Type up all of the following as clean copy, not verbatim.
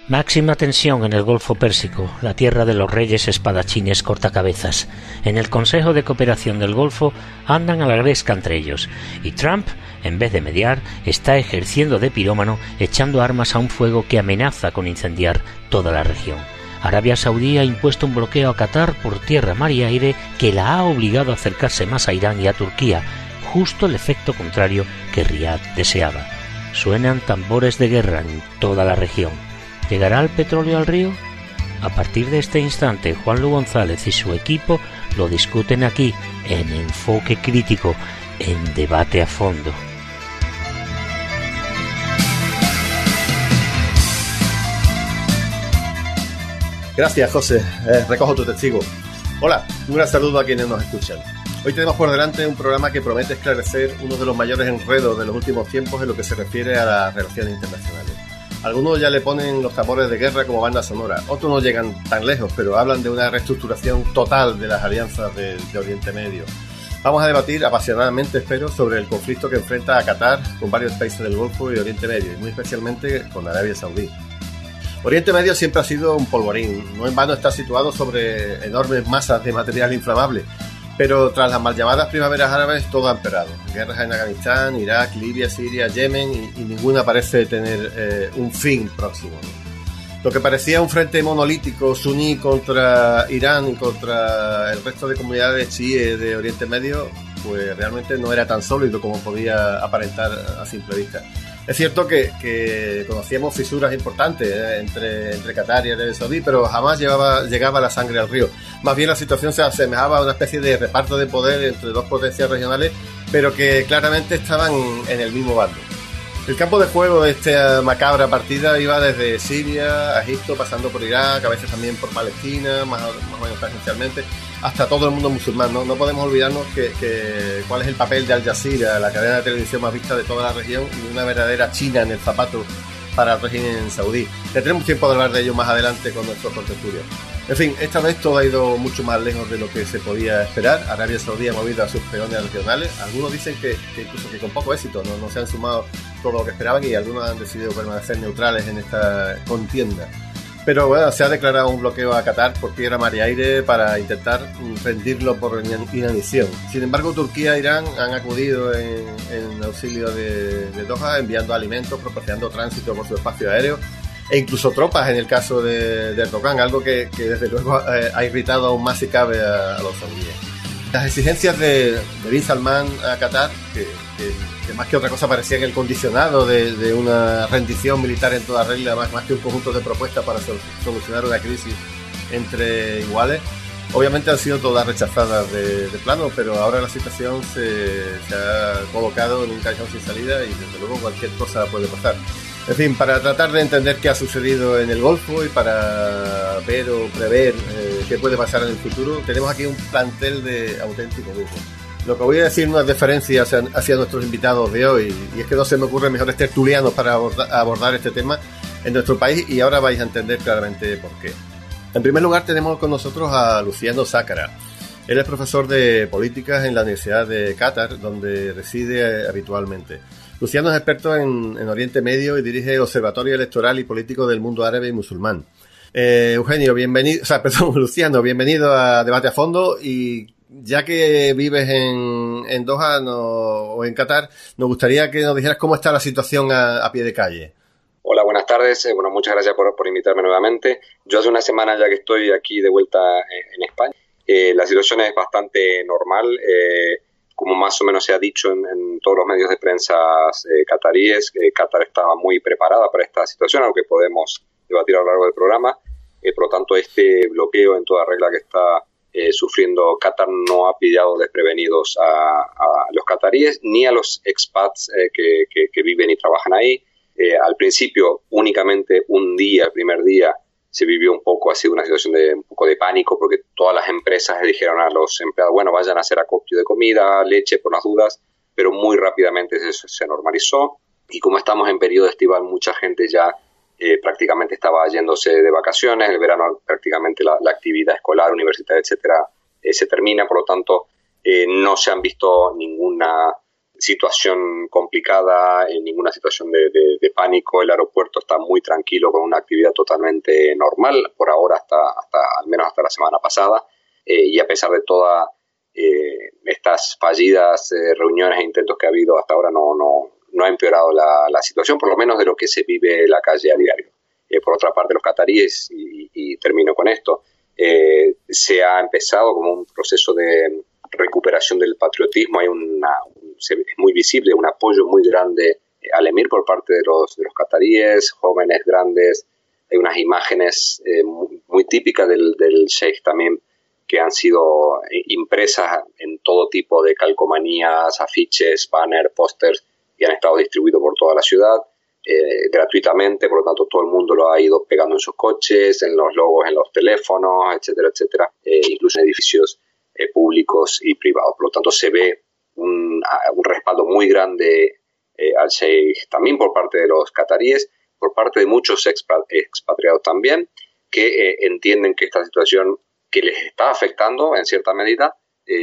Máxima tensión en el Golfo Pérsico, la tierra de los reyes espadachines cortacabezas. En el Consejo de Cooperación del Golfo andan a la gresca entre ellos, y Trump, en vez de mediar, está ejerciendo de pirómano, echando armas a un fuego que amenaza con incendiar toda la región. Arabia Saudí ha impuesto un bloqueo a Qatar por tierra, mar y aire que la ha obligado a acercarse más a Irán y a Turquía, justo el efecto contrario que Riad deseaba. Suenan tambores de guerra en toda la región. ¿Llegará el petróleo al río? A partir de este instante, Juanlu González y su equipo lo discuten aquí, en Enfoque Crítico, en Debate a Fondo. Gracias, José. Recojo tu testigo. Hola, un gran saludo a quienes nos escuchan. Hoy tenemos por delante un programa que promete esclarecer uno de los mayores enredos de los últimos tiempos en lo que se refiere a las relaciones internacionales. Algunos ya le ponen los tambores de guerra como banda sonora, otros no llegan tan lejos, pero hablan de una reestructuración total de las alianzas de Oriente Medio. Vamos a debatir apasionadamente, espero, sobre el conflicto que enfrenta a Qatar con varios países del Golfo y Oriente Medio, y muy especialmente con Arabia Saudí. Oriente Medio siempre ha sido un polvorín, no en vano está situado sobre enormes masas de material inflamable, pero tras las mal llamadas primaveras árabes todo ha empeorado. Guerras en Afganistán, Irak, Libia, Siria, Yemen y ninguna parece tener un fin próximo. Lo que parecía un frente monolítico suní contra Irán y contra el resto de comunidades chiíes de Oriente Medio, pues realmente no era tan sólido como podía aparentar a simple vista. Es cierto que conocíamos fisuras importantes entre Qatar y Arabia Saudí, pero jamás llegaba la sangre al río. Más bien la situación se asemejaba a una especie de reparto de poder entre dos potencias regionales, pero que claramente estaban en el mismo bando. El campo de juego de esta macabra partida iba desde Siria a Egipto, pasando por Irak, a veces también por Palestina, más o menos esencialmente, hasta todo el mundo musulmán. No podemos olvidarnos cuál es el papel de Al Jazeera, la cadena de televisión más vista de toda la región, y una verdadera China en el zapato para el régimen saudí. Tendremos tiempo de hablar de ello más adelante con nuestros contertulios. En fin, esta vez todo ha ido mucho más lejos de lo que se podía esperar. Arabia Saudí ha movido a sus peones regionales. Algunos dicen que incluso que con poco éxito no se han sumado todo lo que esperaban, y algunos han decidido permanecer neutrales en esta contienda. Pero bueno, se ha declarado un bloqueo a Qatar por tierra, mar y aire para intentar rendirlo por inanición. Sin embargo, Turquía e Irán han acudido en auxilio de Doha, enviando alimentos, proporcionando tránsito por su espacio aéreo e incluso tropas en el caso de Erdogan, algo que desde luego ha irritado aún más si cabe a los saudíes. Las exigencias de Bin Salman a Qatar, que más que otra cosa parecían el condicionado de una rendición militar en toda regla, más que un conjunto de propuestas para solucionar una crisis entre iguales, obviamente han sido todas rechazadas de plano, pero ahora la situación se ha colocado en un callejón sin salida y desde luego cualquier cosa puede pasar. En fin, para tratar de entender qué ha sucedido en el Golfo y para ver o prever qué puede pasar en el futuro, tenemos aquí un plantel de auténtico lujo. Lo que voy a decir no es deferencia hacia nuestros invitados de hoy, y es que no se me ocurren mejores tertulianos para abordar este tema en nuestro país, y ahora vais a entender claramente por qué. En primer lugar tenemos con nosotros a Luciano Sácara. Él es profesor de políticas en la Universidad de Qatar, donde reside habitualmente. Luciano es experto en Oriente Medio y dirige el Observatorio Electoral y Político del Mundo Árabe y Musulmán. Luciano, bienvenido a Debate a Fondo, y ya que vives en Doha o en Qatar, nos gustaría que nos dijeras cómo está la situación a pie de calle. Hola, buenas tardes. Muchas gracias por invitarme nuevamente. Yo hace una semana ya que estoy aquí de vuelta en España. La situación es bastante normal. Como más o menos se ha dicho en todos los medios de prensa cataríes, Qatar estaba muy preparada para esta situación, algo que podemos debatir a lo largo del programa. Por lo tanto, este bloqueo en toda regla que está sufriendo Qatar no ha pillado desprevenidos a los cataríes ni a los expats que viven y trabajan ahí. Al principio, únicamente un día, el primer día, se vivió un poco, ha sido una situación de un poco de pánico, porque todas las empresas le dijeron a los empleados, bueno, vayan a hacer acopio de comida, leche, por las dudas, pero muy rápidamente se normalizó, y como estamos en periodo estival, mucha gente ya prácticamente estaba yéndose de vacaciones. El verano prácticamente la actividad escolar, universitaria, etcétera, se termina, por lo tanto no se han visto ninguna situación complicada, en ninguna situación de pánico. El aeropuerto está muy tranquilo, con una actividad totalmente normal, por ahora hasta al menos hasta la semana pasada, y a pesar de todas estas fallidas reuniones e intentos que ha habido hasta ahora, no ha empeorado la situación, por lo menos de lo que se vive en la calle a diario. Por otra parte, los cataríes, y termino con esto, se ha empezado como un proceso de recuperación del patriotismo. Es muy visible un apoyo muy grande al emir por parte de los cataríes, jóvenes, grandes. Hay unas imágenes muy típicas del Sheikh Tamim que han sido impresas en todo tipo de calcomanías, afiches, banners, pósters, y han estado distribuidos por toda la ciudad gratuitamente. Por lo tanto, todo el mundo lo ha ido pegando en sus coches, en los logos, en los teléfonos, etcétera, etcétera, incluso en edificios públicos y privados. Por lo tanto, se ve un respaldo muy grande al Sheikh también por parte de los cataríes, por parte de muchos expatriados también, que entienden que esta situación que les está afectando en cierta medida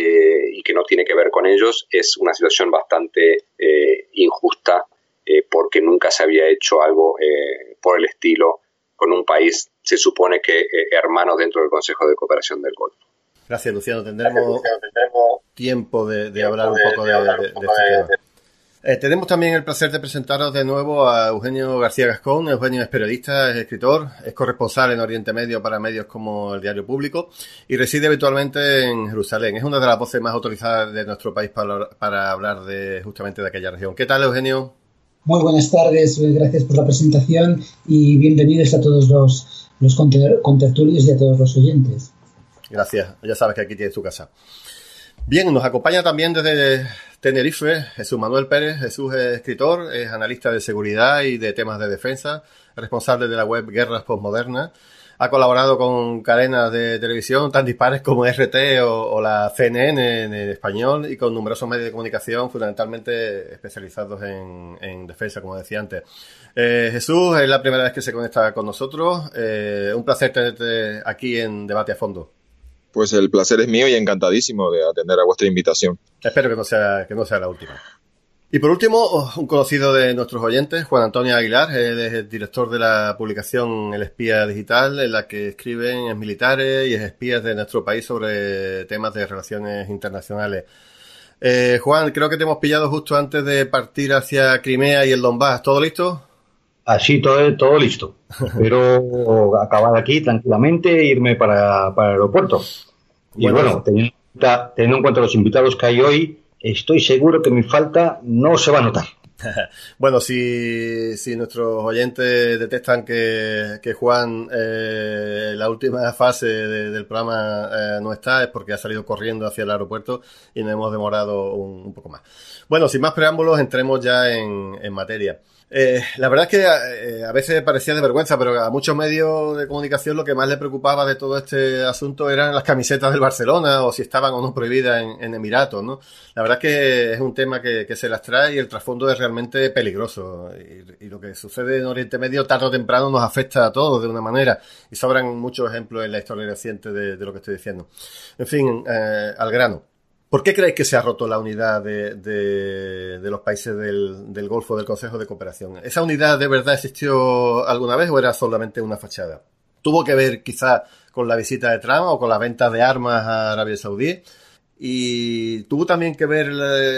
y que no tiene que ver con ellos, es una situación bastante injusta, porque nunca se había hecho algo por el estilo con un país, se supone que hermano dentro del Consejo de Cooperación del Golfo. Gracias, Luciano. Tendremos tiempo de hablar un poco de este tema. Tenemos también el placer de presentaros de nuevo a Eugenio García Gascón. Eugenio es periodista, es escritor, es corresponsal en Oriente Medio para medios como el Diario Público y reside habitualmente en Jerusalén. Es una de las voces más autorizadas de nuestro país para hablar justamente de aquella región. ¿Qué tal, Eugenio? Muy buenas tardes, gracias por la presentación y bienvenidos a todos los contertulios y a todos los oyentes. Gracias, ya sabes que aquí tienes tu casa. Bien, nos acompaña también desde Tenerife Jesús Manuel Pérez. Jesús es escritor, es analista de seguridad y de temas de defensa, responsable de la web Guerras Postmodernas. Ha colaborado con cadenas de televisión tan dispares como RT o la CNN en español y con numerosos medios de comunicación fundamentalmente especializados en defensa, como decía antes. Jesús, es la primera vez que se conecta con nosotros. Un placer tenerte aquí en Debate a Fondo. Pues el placer es mío y encantadísimo de atender a vuestra invitación. Espero que no sea la última. Y por último, un conocido de nuestros oyentes, Juan Antonio Aguilar. Él es el director de la publicación El Espía Digital, en la que escriben exmilitares y espías de nuestro país sobre temas de relaciones internacionales. Juan, creo que te hemos pillado justo antes de partir hacia Crimea y el Donbass. ¿Todo listo? Así, todo listo. Espero acabar aquí tranquilamente e irme para el aeropuerto. Y bueno, teniendo en cuenta los invitados que hay hoy, estoy seguro que mi falta no se va a notar. Bueno, si nuestros oyentes detectan que Juan la última fase del programa no está, es porque ha salido corriendo hacia el aeropuerto y nos hemos demorado un poco más. Bueno, sin más preámbulos, entremos ya en materia. La verdad es que a veces parecía de vergüenza, pero a muchos medios de comunicación lo que más les preocupaba de todo este asunto eran las camisetas del Barcelona o si estaban o no prohibidas en Emiratos, ¿no? La verdad es que es un tema que se las trae y el trasfondo es realmente peligroso y lo que sucede en Oriente Medio tarde o temprano nos afecta a todos de una manera y sobran muchos ejemplos en la historia reciente de lo que estoy diciendo. En fin, al grano. ¿Por qué creéis que se ha roto la unidad de los países del Golfo del Consejo de Cooperación? ¿Esa unidad de verdad existió alguna vez o era solamente una fachada? ¿Tuvo que ver quizá con la visita de Trump o con la venta de armas a Arabia Saudí? ¿Y tuvo también que ver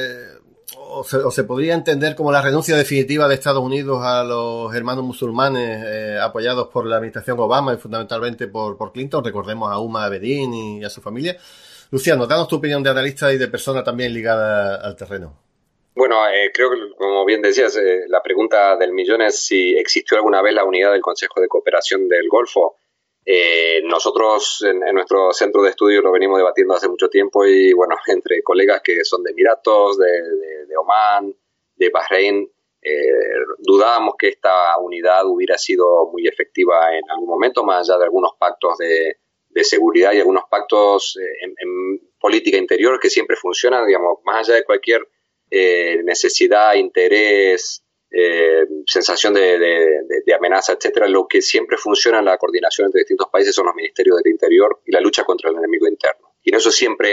o se podría entender como la renuncia definitiva de Estados Unidos a los hermanos musulmanes apoyados por la administración Obama y fundamentalmente por Clinton? Recordemos a Huma Abedin y a su familia. Luciano, danos tu opinión de analista y de persona también ligada al terreno. Bueno, creo que, como bien decías, la pregunta del millón es si existió alguna vez la unidad del Consejo de Cooperación del Golfo. Nosotros en nuestro centro de estudio lo venimos debatiendo hace mucho tiempo y, bueno, entre colegas que son de Emiratos, de Omán, de Bahrein, dudábamos que esta unidad hubiera sido muy efectiva en algún momento, más allá de algunos pactos de seguridad y algunos pactos en política interior que siempre funcionan, digamos, más allá de cualquier necesidad, interés, sensación de amenaza, etcétera. Lo que siempre funciona en la coordinación entre distintos países son los ministerios del interior y la lucha contra el enemigo interno. Y en eso siempre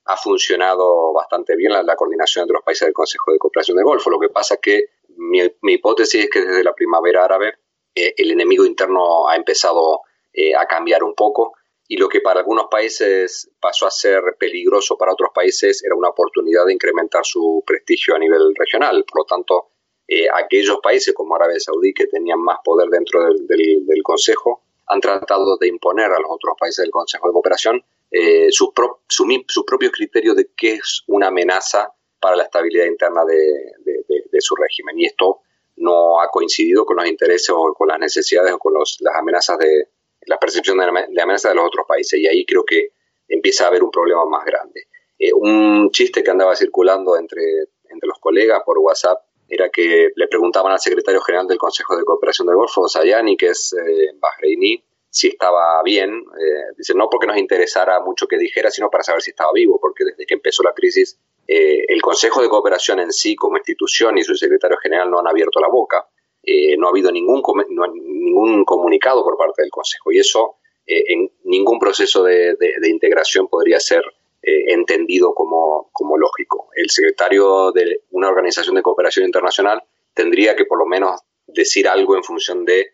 ha funcionado bastante bien la coordinación entre los países del Consejo de Cooperación del Golfo. Lo que pasa es que mi hipótesis es que desde la primavera árabe el enemigo interno ha empezado a cambiar un poco, y lo que para algunos países pasó a ser peligroso, para otros países era una oportunidad de incrementar su prestigio a nivel regional. Por lo tanto, aquellos países como Arabia Saudí, que tenían más poder dentro del Consejo, han tratado de imponer a los otros países del Consejo de Cooperación sus propios criterios de qué es una amenaza para la estabilidad interna de su régimen. Y esto no ha coincidido con los intereses o con las necesidades o con las amenazas la percepción de amenaza de los otros países, y ahí creo que empieza a haber un problema más grande. Un chiste que andaba circulando entre los colegas por WhatsApp era que le preguntaban al secretario general del Consejo de Cooperación del Golfo, Sayani, que es bahreiní, si estaba bien. Dice, no porque nos interesara mucho que dijera, sino para saber si estaba vivo, porque desde que empezó la crisis, el Consejo de Cooperación en sí, como institución, y su secretario general no han abierto la boca. No ha habido ningún comunicado por parte del Consejo, y eso en ningún proceso de integración podría ser entendido como lógico. El secretario de una organización de cooperación internacional tendría que por lo menos decir algo en función de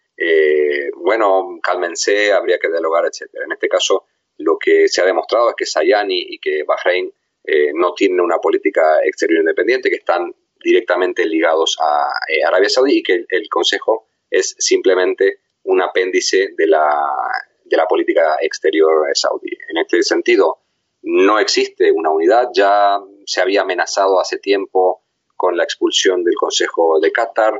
cálmense, habría que dialogar, etcétera. En este caso, lo que se ha demostrado es que Sayani y que Bahrein no tienen una política exterior independiente, que están directamente ligados a Arabia Saudí, y que el Consejo es simplemente un apéndice de la política exterior saudí. En este sentido, no existe una unidad. Ya se había amenazado hace tiempo con la expulsión del Consejo de Qatar.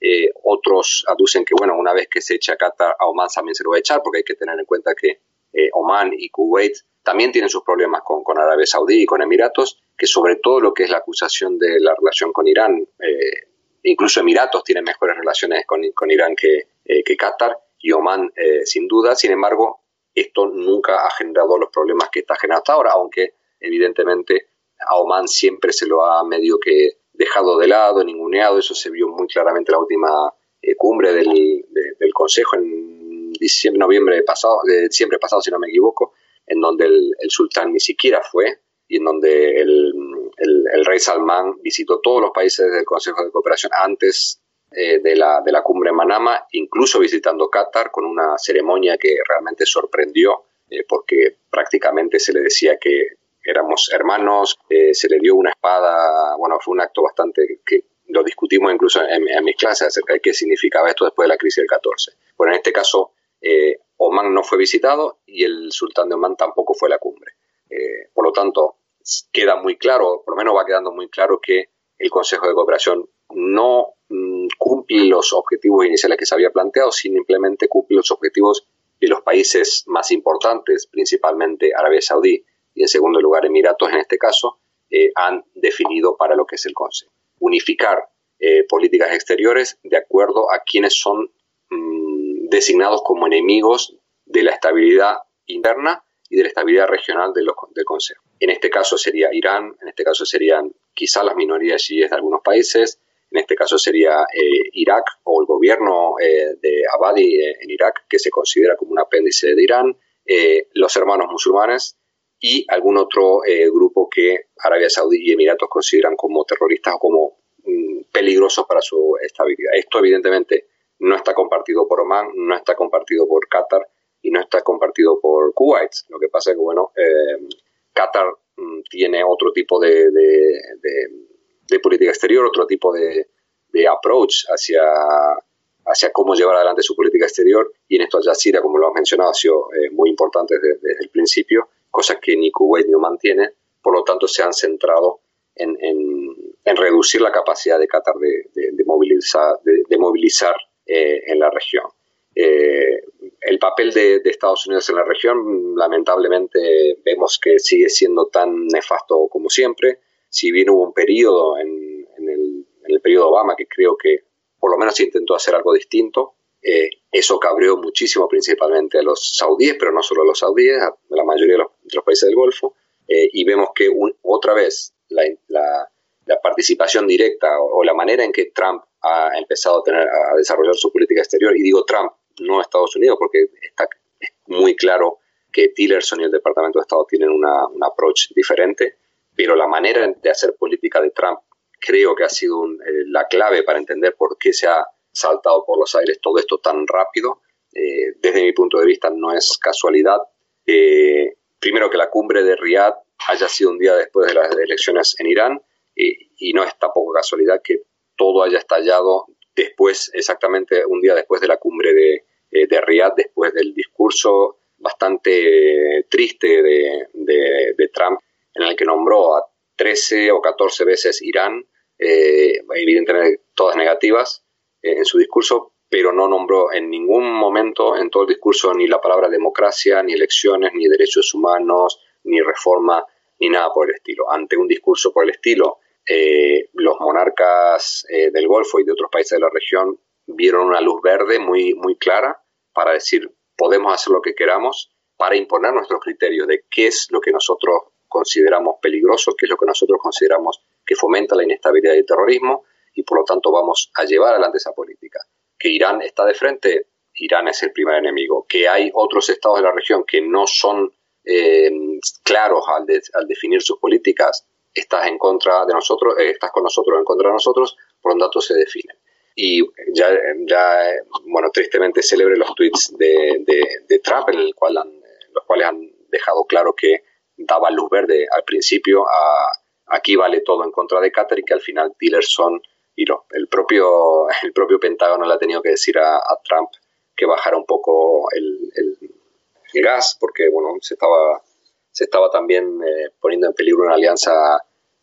Otros aducen que, una vez que se echa a Qatar, a Omán también se lo va a echar, porque hay que tener en cuenta que Omán y Kuwait también tienen sus problemas con Arabia Saudí y con Emiratos, que sobre todo lo que es la acusación de la relación con Irán, incluso Emiratos tienen mejores relaciones con Irán que Qatar, y Omán sin duda. Sin embargo, esto nunca ha generado los problemas que está generando hasta ahora, aunque evidentemente a Omán siempre se lo ha medio que dejado de lado, ninguneado. Eso se vio muy claramente en la última cumbre del Consejo en diciembre pasado, si no me equivoco, en donde el sultán ni siquiera fue, y en donde el rey Salmán visitó todos los países del Consejo de Cooperación antes de la cumbre en Manama, incluso visitando Qatar, con una ceremonia que realmente sorprendió, porque prácticamente se le decía que éramos hermanos, se le dio una espada. Fue un acto bastante que lo discutimos incluso en mis clases acerca de qué significaba esto después de la crisis del 14. Bueno, en este caso, Omán no fue visitado y el sultán de Omán tampoco fue a la cumbre. Por lo tanto, queda muy claro, por lo menos va quedando muy claro, que el Consejo de Cooperación no cumple los objetivos iniciales que se había planteado, simplemente cumple los objetivos de los países más importantes, principalmente Arabia Saudí y en segundo lugar Emiratos en este caso, han definido para lo que es el Consejo. Unificar políticas exteriores de acuerdo a quienes son designados como enemigos de la estabilidad interna y de la estabilidad regional del Consejo. En este caso sería Irán, en este caso serían quizá las minorías chiíes de algunos países, en este caso sería Irak o el gobierno de Abadi en Irak, que se considera como un apéndice de Irán, los hermanos musulmanes y algún otro grupo que Arabia Saudí y Emiratos consideran como terroristas o como peligrosos para su estabilidad. Esto evidentemente no está compartido por Omán, no está compartido por Qatar y no está compartido por Kuwait. Lo que pasa es que Qatar tiene otro tipo de política exterior, otro tipo de approach hacia cómo llevar adelante su política exterior, y en esto Al Jazeera, como lo has mencionado, ha sido muy importante desde el principio, cosas que ni Kuwait ni Omán tienen. Por lo tanto, se han centrado en reducir la capacidad de Qatar de movilizar en la región. El papel de Estados Unidos en la región, lamentablemente, vemos que sigue siendo tan nefasto como siempre. Si bien hubo un periodo en el periodo Obama que creo que por lo menos se intentó hacer algo distinto, eso cabreó muchísimo principalmente a los saudíes, pero no solo a los saudíes, a la mayoría de los países del Golfo, y vemos que otra vez la participación directa o la manera en que Trump ha empezado a desarrollar su política exterior, y digo Trump, no Estados Unidos, porque es muy claro que Tillerson y el Departamento de Estado tienen un approach diferente. pero la manera de hacer política de Trump creo que ha sido la clave para entender por qué se ha saltado por los aires todo esto tan rápido. Desde mi punto de vista no es casualidad. Primero, que la cumbre de Riad haya sido un día después de las elecciones en Irán, y no es tampoco casualidad que todo haya estallado después, exactamente un día después de la cumbre de Riad, después del discurso bastante triste de Trump, en el que nombró a 13 o 14 veces Irán, evidentemente todas negativas en su discurso, pero no nombró en ningún momento en todo el discurso ni la palabra democracia, ni elecciones, ni derechos humanos, ni reforma, ni nada por el estilo. Ante un discurso por el estilo, los monarcas del Golfo y de otros países de la región vieron una luz verde muy, muy clara para decir: podemos hacer lo que queramos, para imponer nuestros criterios de qué es lo que nosotros consideramos peligroso, qué es lo que nosotros consideramos que fomenta la inestabilidad y el terrorismo, y por lo tanto vamos a llevar adelante esa política. Que Irán está de frente, Irán es el primer enemigo. Que hay otros estados de la región que no son claros al definir sus políticas, estás en contra de nosotros, estás con nosotros o en contra de nosotros, por lo tanto se definen. Y ya bueno, tristemente célebre los tweets de Trump, en los cuales han dejado claro que daba luz verde al principio a aquí vale todo en contra de Qatar, y que al final Tillerson y el propio Pentágono le ha tenido que decir a Trump que bajara un poco el gas, porque bueno, se estaba también poniendo en peligro una alianza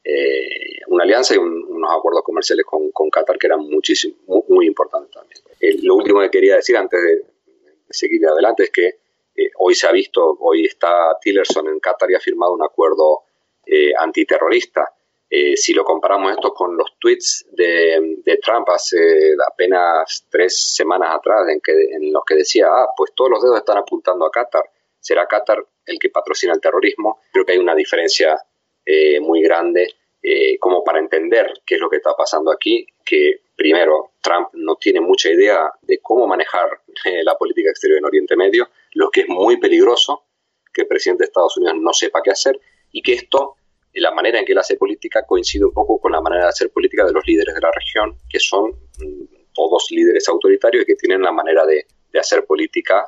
y unos acuerdos comerciales con Qatar que eran muy importantes también. Lo último que quería decir antes de seguir adelante es que hoy se ha visto, hoy está Tillerson en Qatar y ha firmado un acuerdo antiterrorista. Si lo comparamos esto con los tweets de Trump hace apenas 3 semanas atrás, en los que decía, pues todos los dedos están apuntando a Qatar, será Qatar el que patrocina el terrorismo. Creo que hay una diferencia muy grande como para entender qué es lo que está pasando aquí, que primero Trump no tiene mucha idea de cómo manejar la política exterior en Oriente Medio, lo que es muy peligroso, que el presidente de Estados Unidos no sepa qué hacer, y que la manera en que él hace política coincide un poco con la manera de hacer política de los líderes de la región, que son todos líderes autoritarios y que tienen la manera de hacer política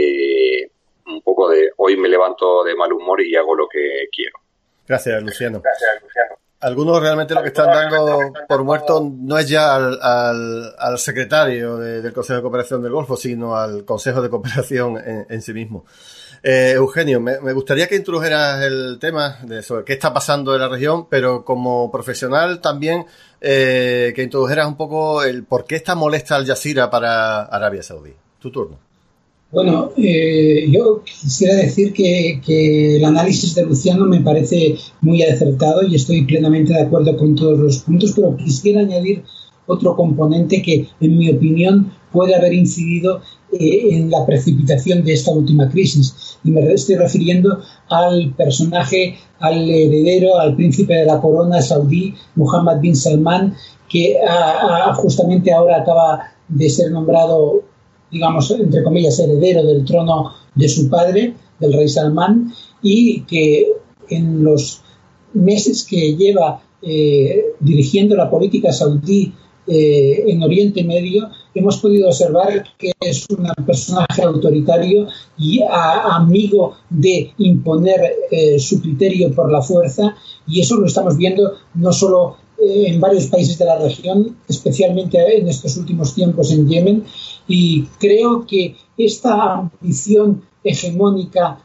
un poco de hoy me levanto de mal humor y hago lo que quiero. Gracias, Luciano. Algunos realmente lo que están dando por muerto no es ya al secretario del Consejo de Cooperación del Golfo, sino al Consejo de Cooperación en sí mismo. Eugenio, me gustaría que introdujeras el tema sobre qué está pasando en la región, pero como profesional también que introdujeras un poco el por qué está molesta Al Jazeera para Arabia Saudí. Tu turno. Bueno, yo quisiera decir que el análisis de Luciano me parece muy acertado y estoy plenamente de acuerdo con todos los puntos, pero quisiera añadir otro componente que, en mi opinión, puede haber incidido en la precipitación de esta última crisis. Y me estoy refiriendo al personaje, al heredero, al príncipe de la corona saudí, Mohammed bin Salman, que justamente ahora acaba de ser nombrado, digamos, entre comillas, heredero del trono de su padre, del rey Salmán, y que en los meses que lleva dirigiendo la política saudí en Oriente Medio, hemos podido observar que es un personaje autoritario y amigo de imponer su criterio por la fuerza, y eso lo estamos viendo no solo en varios países de la región, especialmente en estos últimos tiempos en Yemen, y creo que esta ambición hegemónica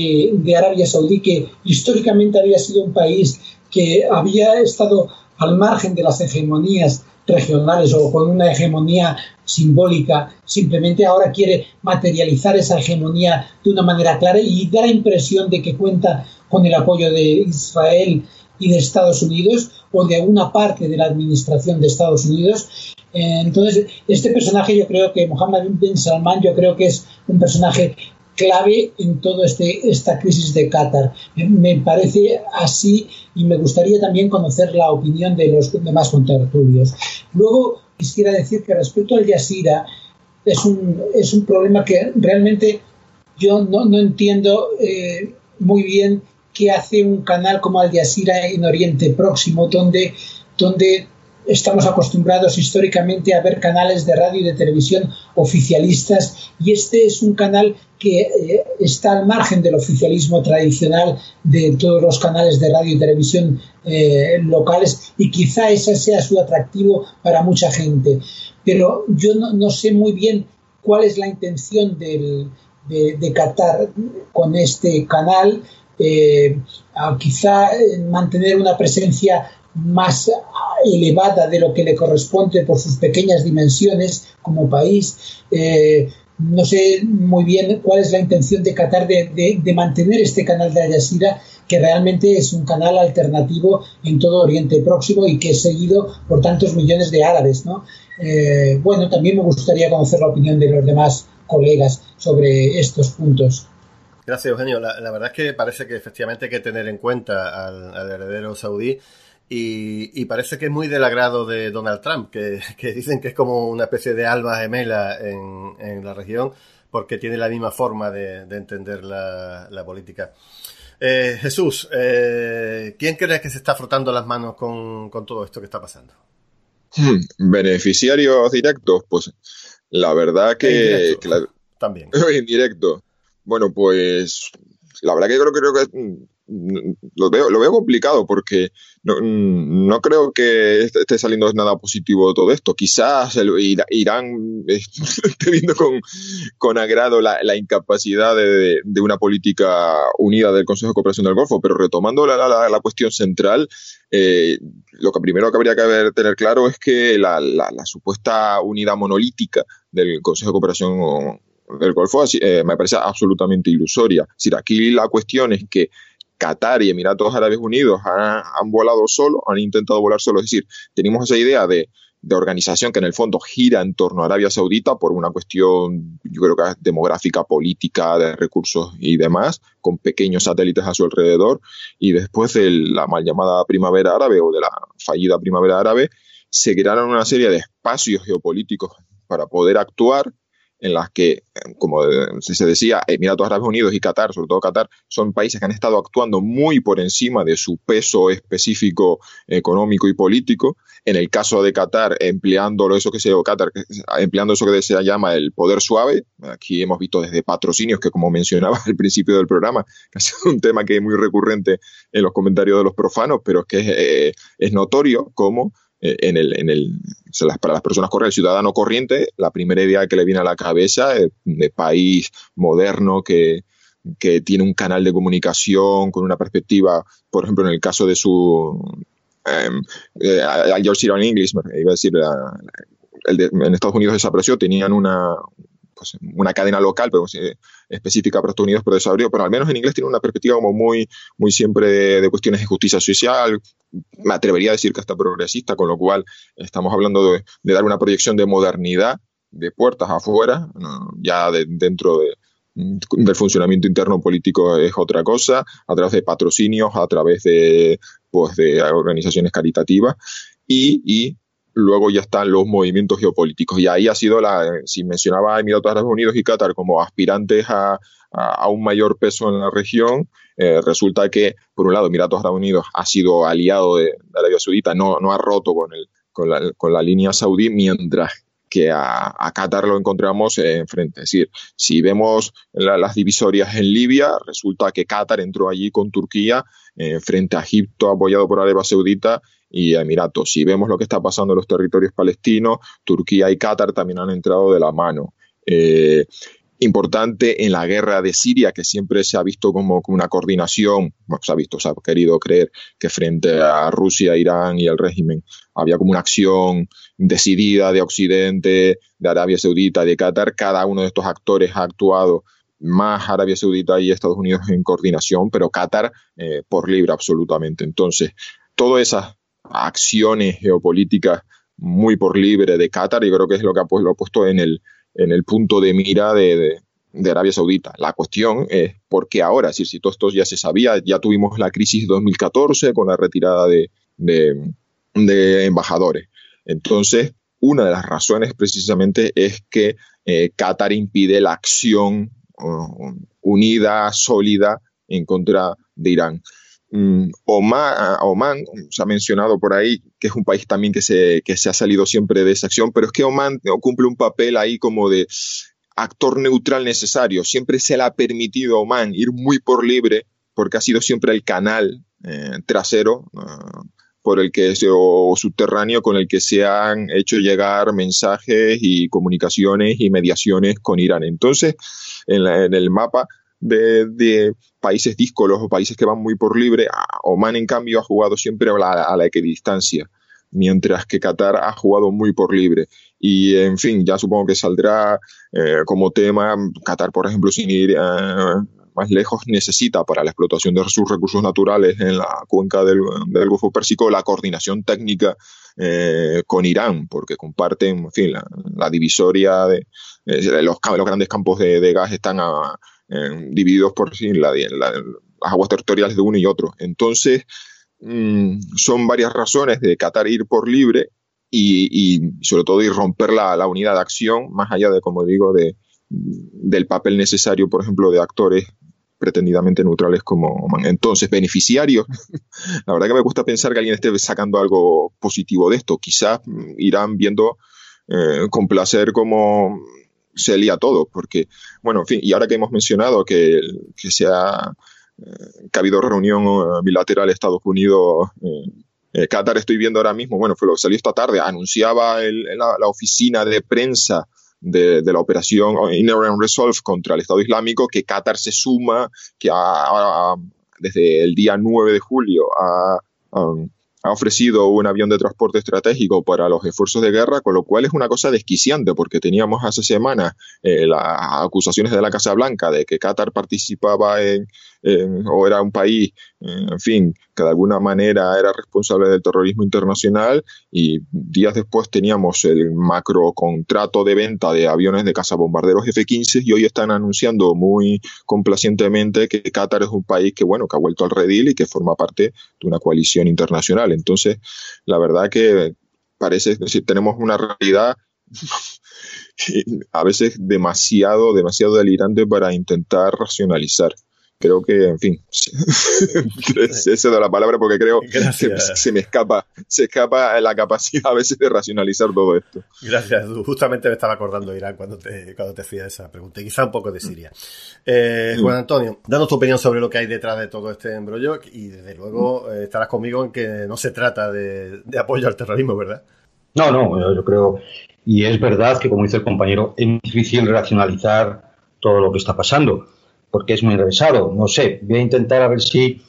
de Arabia Saudí, que históricamente había sido un país que había estado al margen de las hegemonías regionales o con una hegemonía simbólica, simplemente ahora quiere materializar esa hegemonía de una manera clara y da la impresión de que cuenta con el apoyo de Israel y de Estados Unidos, o de una parte de la administración de Estados Unidos. Entonces, este personaje, yo creo que Mohammed bin Salman, yo creo que es un personaje clave en toda esta crisis de Qatar. Me parece así, y me gustaría también conocer la opinión de los demás contertulios. Luego, quisiera decir que respecto al Jazeera, es un problema que realmente yo no entiendo muy bien que hace un canal como Al Jazeera en Oriente Próximo, donde estamos acostumbrados históricamente a ver canales de radio y de televisión oficialistas, y este es un canal que está al margen del oficialismo tradicional de todos los canales de radio y televisión locales, y quizá ese sea su atractivo para mucha gente. Pero yo no sé muy bien cuál es la intención de Qatar con este canal. Quizá mantener una presencia más elevada de lo que le corresponde por sus pequeñas dimensiones como país. No sé muy bien cuál es la intención de Qatar de mantener este canal de Al Jazeera, que realmente es un canal alternativo en todo Oriente Próximo y que es seguido por tantos millones de árabes, ¿no? Bueno, también me gustaría conocer la opinión de los demás colegas sobre estos puntos. Gracias, Eugenio. La verdad es que parece que efectivamente hay que tener en cuenta al heredero saudí. Y parece que es muy del agrado de Donald Trump, que dicen que es como una especie de alma gemela en la región, porque tiene la misma forma de entender la política. Jesús, ¿quién crees que se está frotando las manos con todo esto que está pasando? Beneficiarios directos, pues la verdad que... También. Indirecto. Bueno, pues la verdad que creo que lo veo complicado, porque no creo que esté saliendo nada positivo de todo esto. Quizás Irán esté viendo con agrado la incapacidad de una política unida del Consejo de Cooperación del Golfo, pero retomando la cuestión central, lo que primero que habría que tener claro es que la supuesta unidad monolítica del Consejo de Cooperación del Golfo me parece absolutamente ilusoria. Es decir, aquí la cuestión es que Qatar y Emiratos Árabes Unidos han volado solo, han intentado volar solo. Es decir, tenemos esa idea de organización que en el fondo gira en torno a Arabia Saudita por una cuestión, yo creo que demográfica, política, de recursos y demás, con pequeños satélites a su alrededor, y después de la mal llamada primavera árabe o de la fallida primavera árabe, se crearon una serie de espacios geopolíticos para poder actuar, en las que, como se decía, Emiratos Árabes Unidos y Qatar, sobre todo Qatar, son países que han estado actuando muy por encima de su peso específico económico y político. En el caso de Qatar, empleando eso que se llama el poder suave. Aquí hemos visto desde patrocinios, que como mencionaba al principio del programa, que ha sido un tema que es muy recurrente en los comentarios de los profanos, pero es que es notorio cómo para las personas corrientes, el ciudadano corriente, la primera idea que le viene a la cabeza es de país moderno que tiene un canal de comunicación con una perspectiva, por ejemplo, en el caso de su Al Jazeera en inglés, iba a decir, en Estados Unidos desapareció, tenían una cadena local, pero específica para Estados Unidos, pero desabrió, pero al menos en inglés tiene una perspectiva como muy siempre de cuestiones de justicia social, me atrevería a decir que hasta progresista, con lo cual estamos hablando de dar una proyección de modernidad de puertas afuera, ¿no? Ya dentro del funcionamiento interno político es otra cosa, a través de patrocinios, a través de organizaciones caritativas, y luego ya están los movimientos geopolíticos. Y ahí ha sido si mencionaba a Emiratos Árabes Unidos y Qatar como aspirantes a un mayor peso en la región, resulta que, por un lado, Emiratos Árabes Unidos ha sido aliado de Arabia Saudita, no ha roto con la línea saudí, mientras que a Qatar lo encontramos enfrente. Es decir, si vemos las divisorias en Libia, resulta que Qatar entró allí con Turquía frente a Egipto, apoyado por Arabia Saudita, y Emiratos. Si vemos lo que está pasando en los territorios palestinos, Turquía y Qatar también han entrado de la mano. Importante en la guerra de Siria, que siempre se ha visto como una coordinación, se ha querido creer que frente a Rusia, Irán y el régimen había como una acción decidida de Occidente, de Arabia Saudita, de Qatar. Cada uno de estos actores ha actuado, más Arabia Saudita y Estados Unidos en coordinación, pero Qatar por libre absolutamente. Entonces, todas esas acciones geopolíticas muy por libre de Qatar, y creo que es lo que lo ha puesto en el punto de mira de Arabia Saudita. La cuestión es por qué ahora, es decir, si todo esto ya se sabía, ya tuvimos la crisis de 2014 con la retirada de embajadores. Entonces, una de las razones precisamente es que Qatar impide la acción unida, sólida, en contra Irán. Omán, se ha mencionado por ahí que es un país también que se ha salido siempre de esa acción, pero es que Omán cumple un papel ahí como de actor neutral necesario. Siempre se le ha permitido a Omán ir muy por libre, porque ha sido siempre el canal trasero por el que o subterráneo con el que se han hecho llegar mensajes y comunicaciones y mediaciones con Irán. Entonces, en el mapa de países díscolos o países que van muy por libre, Omán en cambio ha jugado siempre a la equidistancia, mientras que Qatar ha jugado muy por libre. Y en fin, ya supongo que saldrá como tema. Qatar, por ejemplo, sin ir más lejos, necesita para la explotación de sus recursos naturales en la cuenca del Golfo Pérsico la coordinación técnica con Irán, porque comparten, en fin, la divisoria de los grandes campos de gas están divididos por las aguas territoriales de uno y otro. Entonces, son varias razones de Qatar ir por libre y sobre todo ir romper la unidad de acción, más allá de, como digo, del papel necesario, por ejemplo, de actores pretendidamente neutrales como Omán. Entonces, beneficiarios, la verdad que me gusta pensar que alguien esté sacando algo positivo de esto. Quizás irán viendo con placer cómo se lía todo, porque, bueno, en fin, y ahora que hemos mencionado que ha habido reunión bilateral Estados Unidos, Qatar, estoy viendo ahora mismo, bueno, salió esta tarde, anunciaba la oficina de prensa de la operación Inherent Resolve contra el Estado Islámico, que Qatar se suma, que desde el día 9 de julio ha ofrecido un avión de transporte estratégico para los esfuerzos de guerra, con lo cual es una cosa desquiciante, porque teníamos hace semanas las acusaciones de la Casa Blanca de que Qatar participaba o era un país, en fin, que de alguna manera era responsable del terrorismo internacional, y días después teníamos el macro contrato de venta de aviones de cazabombarderos F-15, y hoy están anunciando muy complacientemente que Qatar es un país que ha vuelto al redil y que forma parte de una coalición internacional. Entonces, la verdad que parece, es decir, tenemos una realidad a veces demasiado delirante para intentar racionalizar. Creo que, en fin, esa de la palabra, porque creo que se escapa la capacidad a veces de racionalizar todo esto. Gracias, Edu. Justamente me estaba acordando de Irán cuando te hacía esa pregunta, y quizá un poco de Siria. Juan Antonio, danos tu opinión sobre lo que hay detrás de todo este embrollo, y desde luego estarás conmigo en que no se trata de apoyo al terrorismo, ¿verdad? No, yo creo, y es verdad que, como dice el compañero, es difícil racionalizar todo lo que está pasando, porque es muy enrevesado. No sé, voy a intentar a ver si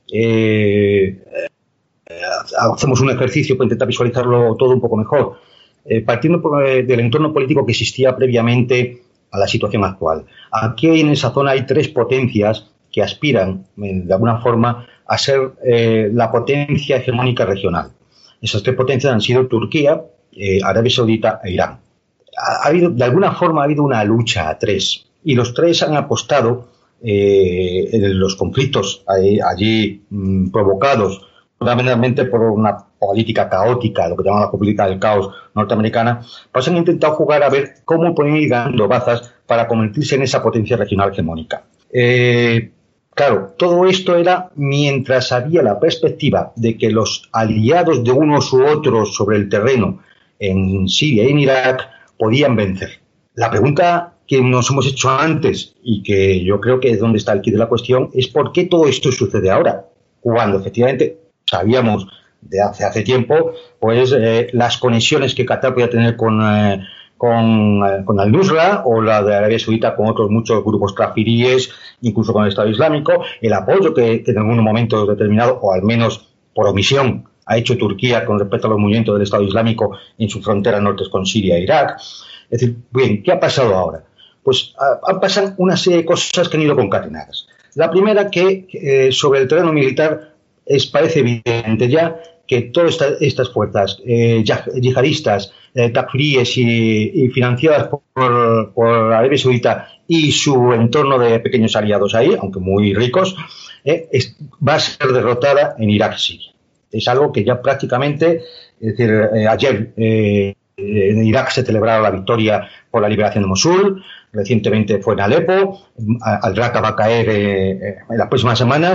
hacemos un ejercicio para intentar visualizarlo todo un poco mejor. Partiendo del entorno político que existía previamente a la situación actual. Aquí en esa zona hay tres potencias que aspiran, de alguna forma, a ser la potencia hegemónica regional. Esas tres potencias han sido Turquía, Arabia Saudita e Irán. De alguna forma ha habido una lucha a tres. Y los tres han apostado en los conflictos allí provocados fundamentalmente por una política caótica, lo que llaman la política del caos norteamericana, pues han intentado jugar a ver cómo pueden ir dando bazas para convertirse en esa potencia regional hegemónica. Claro, todo esto era mientras había la perspectiva de que los aliados de unos u otros sobre el terreno en Siria y en Irak podían vencer. La pregunta que nos hemos hecho antes, y que yo creo que es donde está el quid de la cuestión, es por qué todo esto sucede ahora, cuando efectivamente sabíamos de hace tiempo pues las conexiones que Qatar podía tener con al-Nusra, o la de Arabia Saudita con otros muchos grupos kafiríes, incluso con el Estado Islámico, el apoyo que en algún momento determinado, o al menos por omisión, ha hecho Turquía con respecto a los movimientos del Estado Islámico en su frontera norte con Siria e Irak. Es decir, bien, ¿qué ha pasado ahora? Pues han pasado una serie de cosas que han ido concatenadas. La primera, que sobre el terreno militar parece evidente ya que todas estas fuerzas yihadistas, takfiríes y financiadas por Arabia Saudita y su entorno de pequeños aliados ahí, aunque muy ricos, va a ser derrotada en Irak y Siria. Es algo que ya prácticamente, es decir, ayer en Irak se celebraba la victoria por la liberación de Mosul, recientemente fue en Alepo, Al-Raqqa va a caer en las próximas semanas.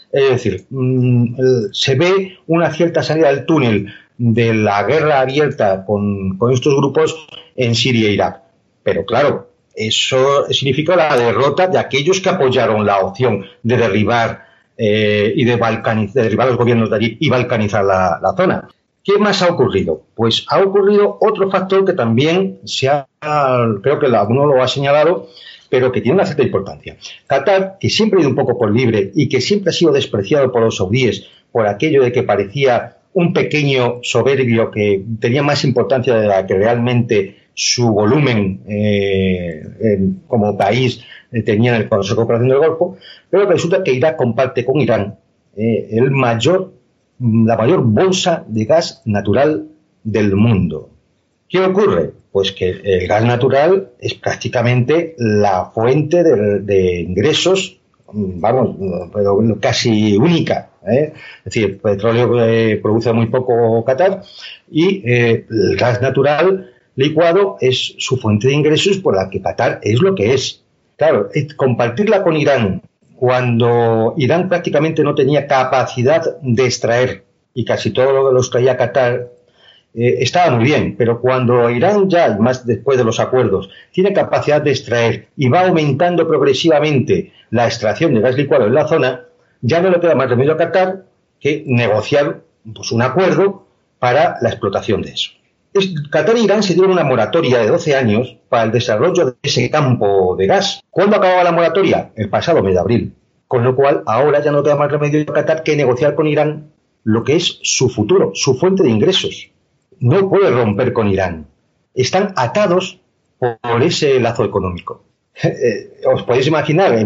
Es decir, se ve una cierta salida del túnel de la guerra abierta con estos grupos en Siria e Irak. Pero claro, eso significa la derrota de aquellos que apoyaron la opción de derribar y de derribar los gobiernos de allí y balcanizar la zona. ¿Qué más ha ocurrido? Pues ha ocurrido otro factor que también creo que alguno lo ha señalado, pero que tiene una cierta importancia. Qatar, que siempre ha ido un poco por libre y que siempre ha sido despreciado por los saudíes por aquello de que parecía un pequeño soberbio que tenía más importancia de la que realmente su volumen como país tenía en el Consejo de Cooperación del Golfo, pero resulta que Irak comparte con Irán la mayor bolsa de gas natural del mundo. ¿Qué ocurre? Pues que el gas natural es prácticamente la fuente de ingresos, pero casi única. Es decir, el petróleo produce muy poco Qatar y el gas natural licuado es su fuente de ingresos por la que Qatar es lo que es. Claro, compartirla con Irán cuando Irán prácticamente no tenía capacidad de extraer y casi todo lo que los traía Qatar estaba muy bien, pero cuando Irán ya, más después de los acuerdos, tiene capacidad de extraer y va aumentando progresivamente la extracción de gas licuado en la zona, ya no le queda más remedio a Qatar que negociar pues, un acuerdo para la explotación de eso. Qatar e Irán se dieron una moratoria de 12 años para el desarrollo de ese campo de gas. ¿Cuándo acababa la moratoria? El pasado mes de abril. Con lo cual, ahora ya no queda más remedio a Qatar que negociar con Irán lo que es su futuro, su fuente de ingresos. No puede romper con Irán. Están atados por ese lazo económico. Os podéis imaginar,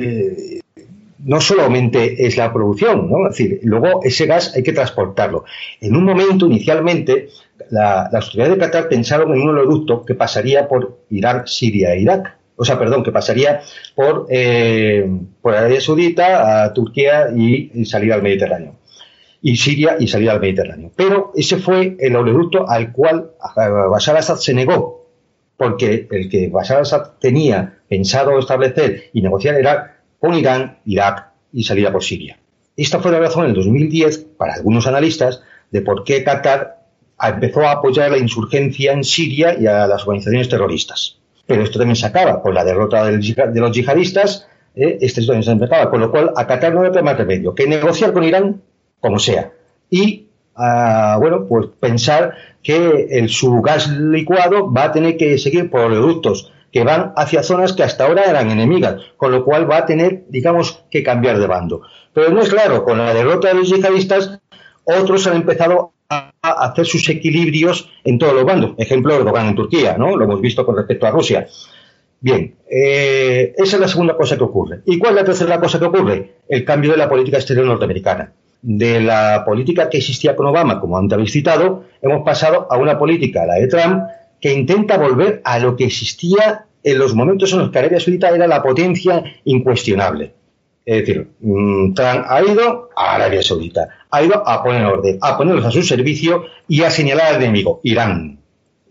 no solamente es la producción, ¿no? Es decir, luego ese gas hay que transportarlo. En un momento, inicialmente, las autoridades de Qatar pensaron en un oleoducto que pasaría por Irán, Siria e Irak. Que pasaría por Arabia Saudita a Turquía y salir al Mediterráneo. Y Siria y salir al Mediterráneo. Pero ese fue el oleoducto al cual Bashar al-Assad se negó, porque el que Bashar al-Assad tenía pensado establecer y negociar era con Irán, Irak y salida por Siria. Esta fue la razón en el 2010, para algunos analistas, de por qué Qatar empezó a apoyar la insurgencia en Siria y a las organizaciones terroristas. Pero esto también se acaba con la derrota de los yihadistas, esto también se acaba, con lo cual a Qatar no le queda más remedio que negociar con Irán como sea y pues pensar que su gas licuado va a tener que seguir por oleoductos que van hacia zonas que hasta ahora eran enemigas, con lo cual va a tener, digamos, que cambiar de bando. Pero no es claro, con la derrota de los yihadistas, otros han empezado a hacer sus equilibrios en todos los bandos. Ejemplo, Erdogan en Turquía, ¿no? Lo hemos visto con respecto a Rusia. Bien, esa es la segunda cosa que ocurre. ¿Y cuál es la tercera cosa que ocurre? El cambio de la política exterior norteamericana. De la política que existía con Obama, como antes habéis citado, hemos pasado a una política, la de Trump, que intenta volver a lo que existía en los momentos en los que Arabia Saudita era la potencia incuestionable. Es decir, Trump ha ido a Arabia Saudita, ha ido a poner orden, a ponerlos a su servicio y a señalar al enemigo, Irán.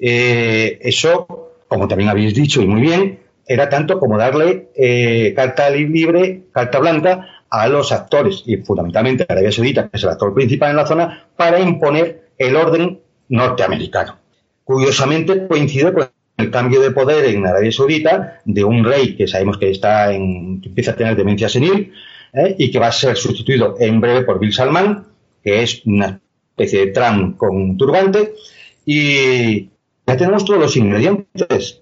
Eso, como también habéis dicho y muy bien, era tanto como darle carta libre, carta blanca a los actores, y fundamentalmente a Arabia Saudita, que es el actor principal en la zona, para imponer el orden norteamericano. Curiosamente coincide con el cambio de poder en Arabia Saudita de un rey que sabemos que empieza a tener demencia senil y que va a ser sustituido en breve por Bin Salman, que es una especie de Trump con un turbante, y ya tenemos todos los ingredientes.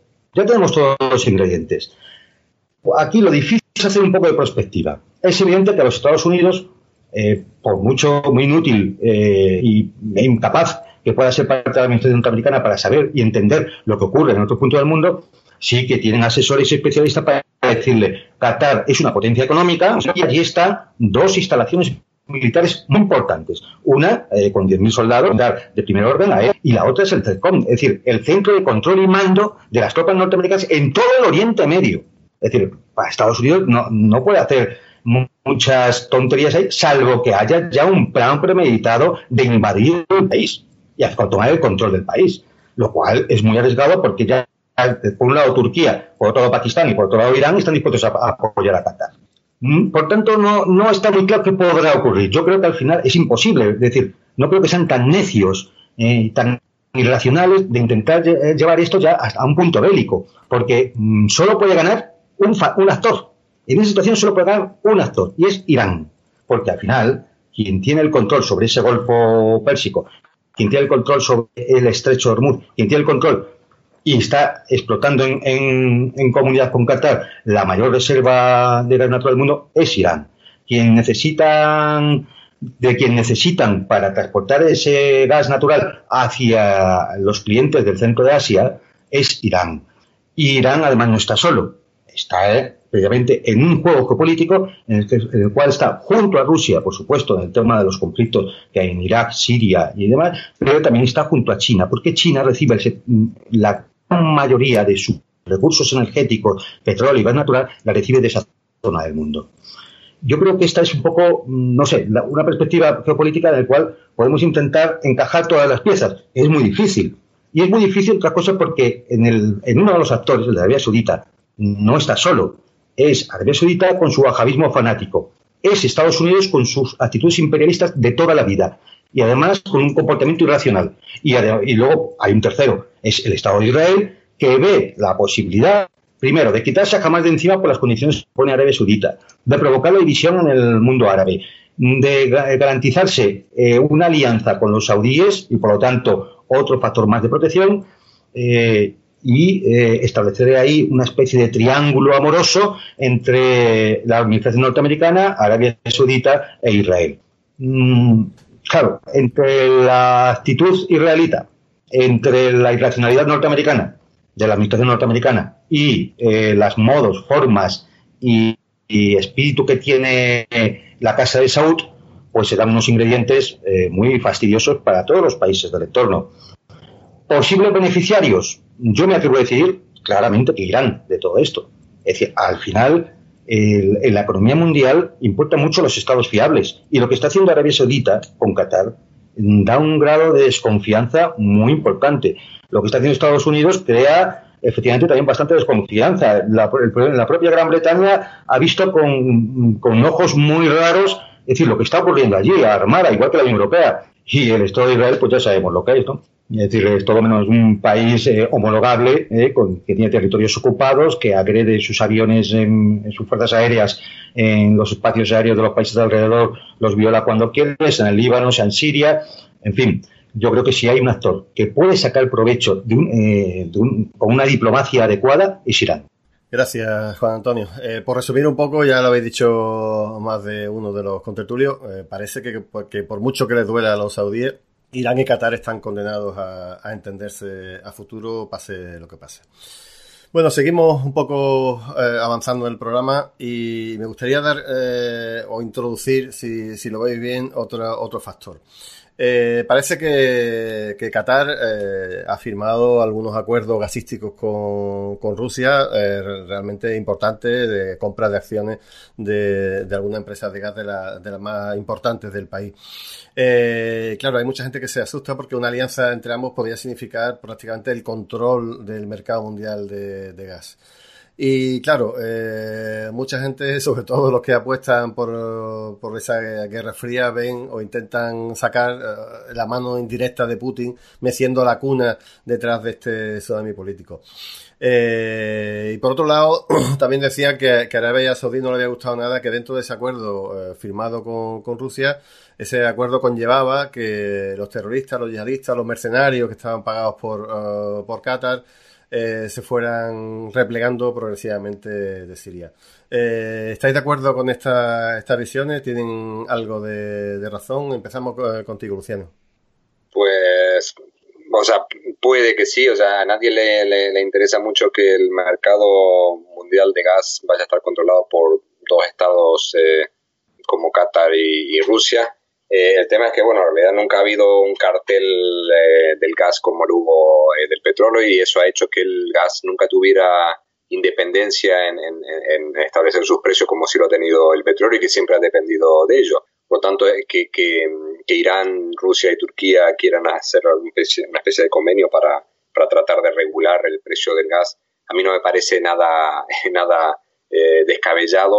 Aquí lo difícil es hacer un poco de perspectiva. Es evidente que los Estados Unidos, por mucho, muy inútil e incapaz que pueda ser parte de la administración norteamericana para saber y entender lo que ocurre en otro punto del mundo, sí que tienen asesores y especialistas para decirle: Qatar es una potencia económica y allí están dos instalaciones militares muy importantes. Una con 10.000 soldados de primer orden y la otra es el CENTCOM, es decir, el centro de control y mando de las tropas norteamericanas en todo el Oriente Medio. Es decir, para Estados Unidos no puede hacer muchas tonterías ahí, salvo que haya ya un plan premeditado de invadir el país y tomar el control del país, lo cual es muy arriesgado porque ya por un lado Turquía, por otro lado Pakistán y por otro lado Irán están dispuestos a apoyar a Qatar. Por tanto, no está muy claro qué podrá ocurrir. Yo creo que al final es imposible. Es decir, no creo que sean tan necios, tan irracionales de intentar llevar esto ya hasta un punto bélico, porque solo puede ganar un actor. En esa situación solo puede ganar un actor, y es Irán. Porque al final, quien tiene el control sobre ese Golfo Pérsico, quien tiene el control sobre el Estrecho de Hormuz, quien tiene el control y está explotando en comunidad con Qatar la mayor reserva de gas natural del mundo, es Irán. De quien necesitan para transportar ese gas natural hacia los clientes del centro de Asia es Irán. Y Irán además no está solo, está precisamente en un juego geopolítico en el cual está junto a Rusia, por supuesto, en el tema de los conflictos que hay en Irak, Siria y demás, pero también está junto a China, porque China recibe la mayoría de sus recursos energéticos, petróleo y gas natural, la recibe de esa zona del mundo. Yo creo que esta es un poco, no sé, una perspectiva geopolítica en la cual podemos intentar encajar todas las piezas. Es muy difícil. Y es muy difícil, otra cosa, porque en uno de los actores, el de Arabia Saudita, no está solo. Es Arabia Saudita con su wahabismo fanático. Es Estados Unidos con sus actitudes imperialistas de toda la vida. Y además con un comportamiento irracional. Y luego hay un tercero, es el Estado de Israel, que ve la posibilidad, primero, de quitarse a Hamás de encima por las condiciones que pone Arabia Saudita, de provocar la división en el mundo árabe, de garantizarse una alianza con los saudíes y, por lo tanto, otro factor más de protección, establecer ahí una especie de triángulo amoroso entre la administración norteamericana, Arabia Saudita e Israel. Claro, entre la actitud israelita, entre la irracionalidad norteamericana, de la administración norteamericana, y las modos, formas y espíritu que tiene la Casa de Saud, pues serán unos ingredientes muy fastidiosos para todos los países del entorno. Posibles beneficiarios, yo me atrevo a decir claramente que Irán de todo esto. Es decir, al final, en la economía mundial importan mucho los estados fiables, y lo que está haciendo Arabia Saudita con Qatar da un grado de desconfianza muy importante. Lo que está haciendo Estados Unidos crea efectivamente también bastante desconfianza. La propia Gran Bretaña ha visto con ojos muy raros, es decir, lo que está ocurriendo allí, armada, igual que la Unión Europea. Y el Estado de Israel, pues ya sabemos lo que es, ¿no? Es decir, es todo menos un país homologable, que tiene territorios ocupados, que agrede sus aviones en sus fuerzas aéreas en los espacios aéreos de los países de alrededor, los viola cuando quiere, sea en el Líbano, sea en Siria, en fin. Yo creo que si hay un actor que puede sacar provecho con una diplomacia adecuada, es Irán. Gracias, Juan Antonio. Por resumir un poco, ya lo habéis dicho más de uno de los contertulios, parece que por mucho que les duela a los saudíes, Irán y Qatar están condenados a entenderse a futuro, pase lo que pase. Bueno, seguimos un poco avanzando en el programa y me gustaría dar o introducir, si lo veis bien, otro factor. Parece que Qatar ha firmado algunos acuerdos gasísticos con Rusia realmente importantes, de compra de acciones de algunas empresas de gas de las más importantes del país. Claro, hay mucha gente que se asusta porque una alianza entre ambos podría significar prácticamente el control del mercado mundial de gas. Y claro, mucha gente, sobre todo los que apuestan por esa guerra fría, ven o intentan sacar la mano indirecta de Putin meciendo la cuna detrás de este tsunami político. Y por otro lado, también decían que a Arabia Saudí no le había gustado nada que dentro de ese acuerdo firmado con Rusia, ese acuerdo conllevaba que los terroristas, los yihadistas, los mercenarios que estaban pagados por Qatar se fueran replegando progresivamente de Siria. ¿Estáis de acuerdo con estas visiones? ¿Tienen algo de razón? Empezamos contigo, Luciano. Pues, o sea, puede que sí. O sea, a nadie le interesa mucho que el mercado mundial de gas vaya a estar controlado por dos estados como Qatar y Rusia. El tema es que, bueno, en realidad nunca ha habido un cartel del gas como lo hubo del petróleo, y eso ha hecho que el gas nunca tuviera independencia en establecer sus precios como si lo ha tenido el petróleo, y que siempre ha dependido de ello. Por tanto, que Irán, Rusia y Turquía quieran hacer una especie de convenio para tratar de regular el precio del gas, a mí no me parece nada descabellado.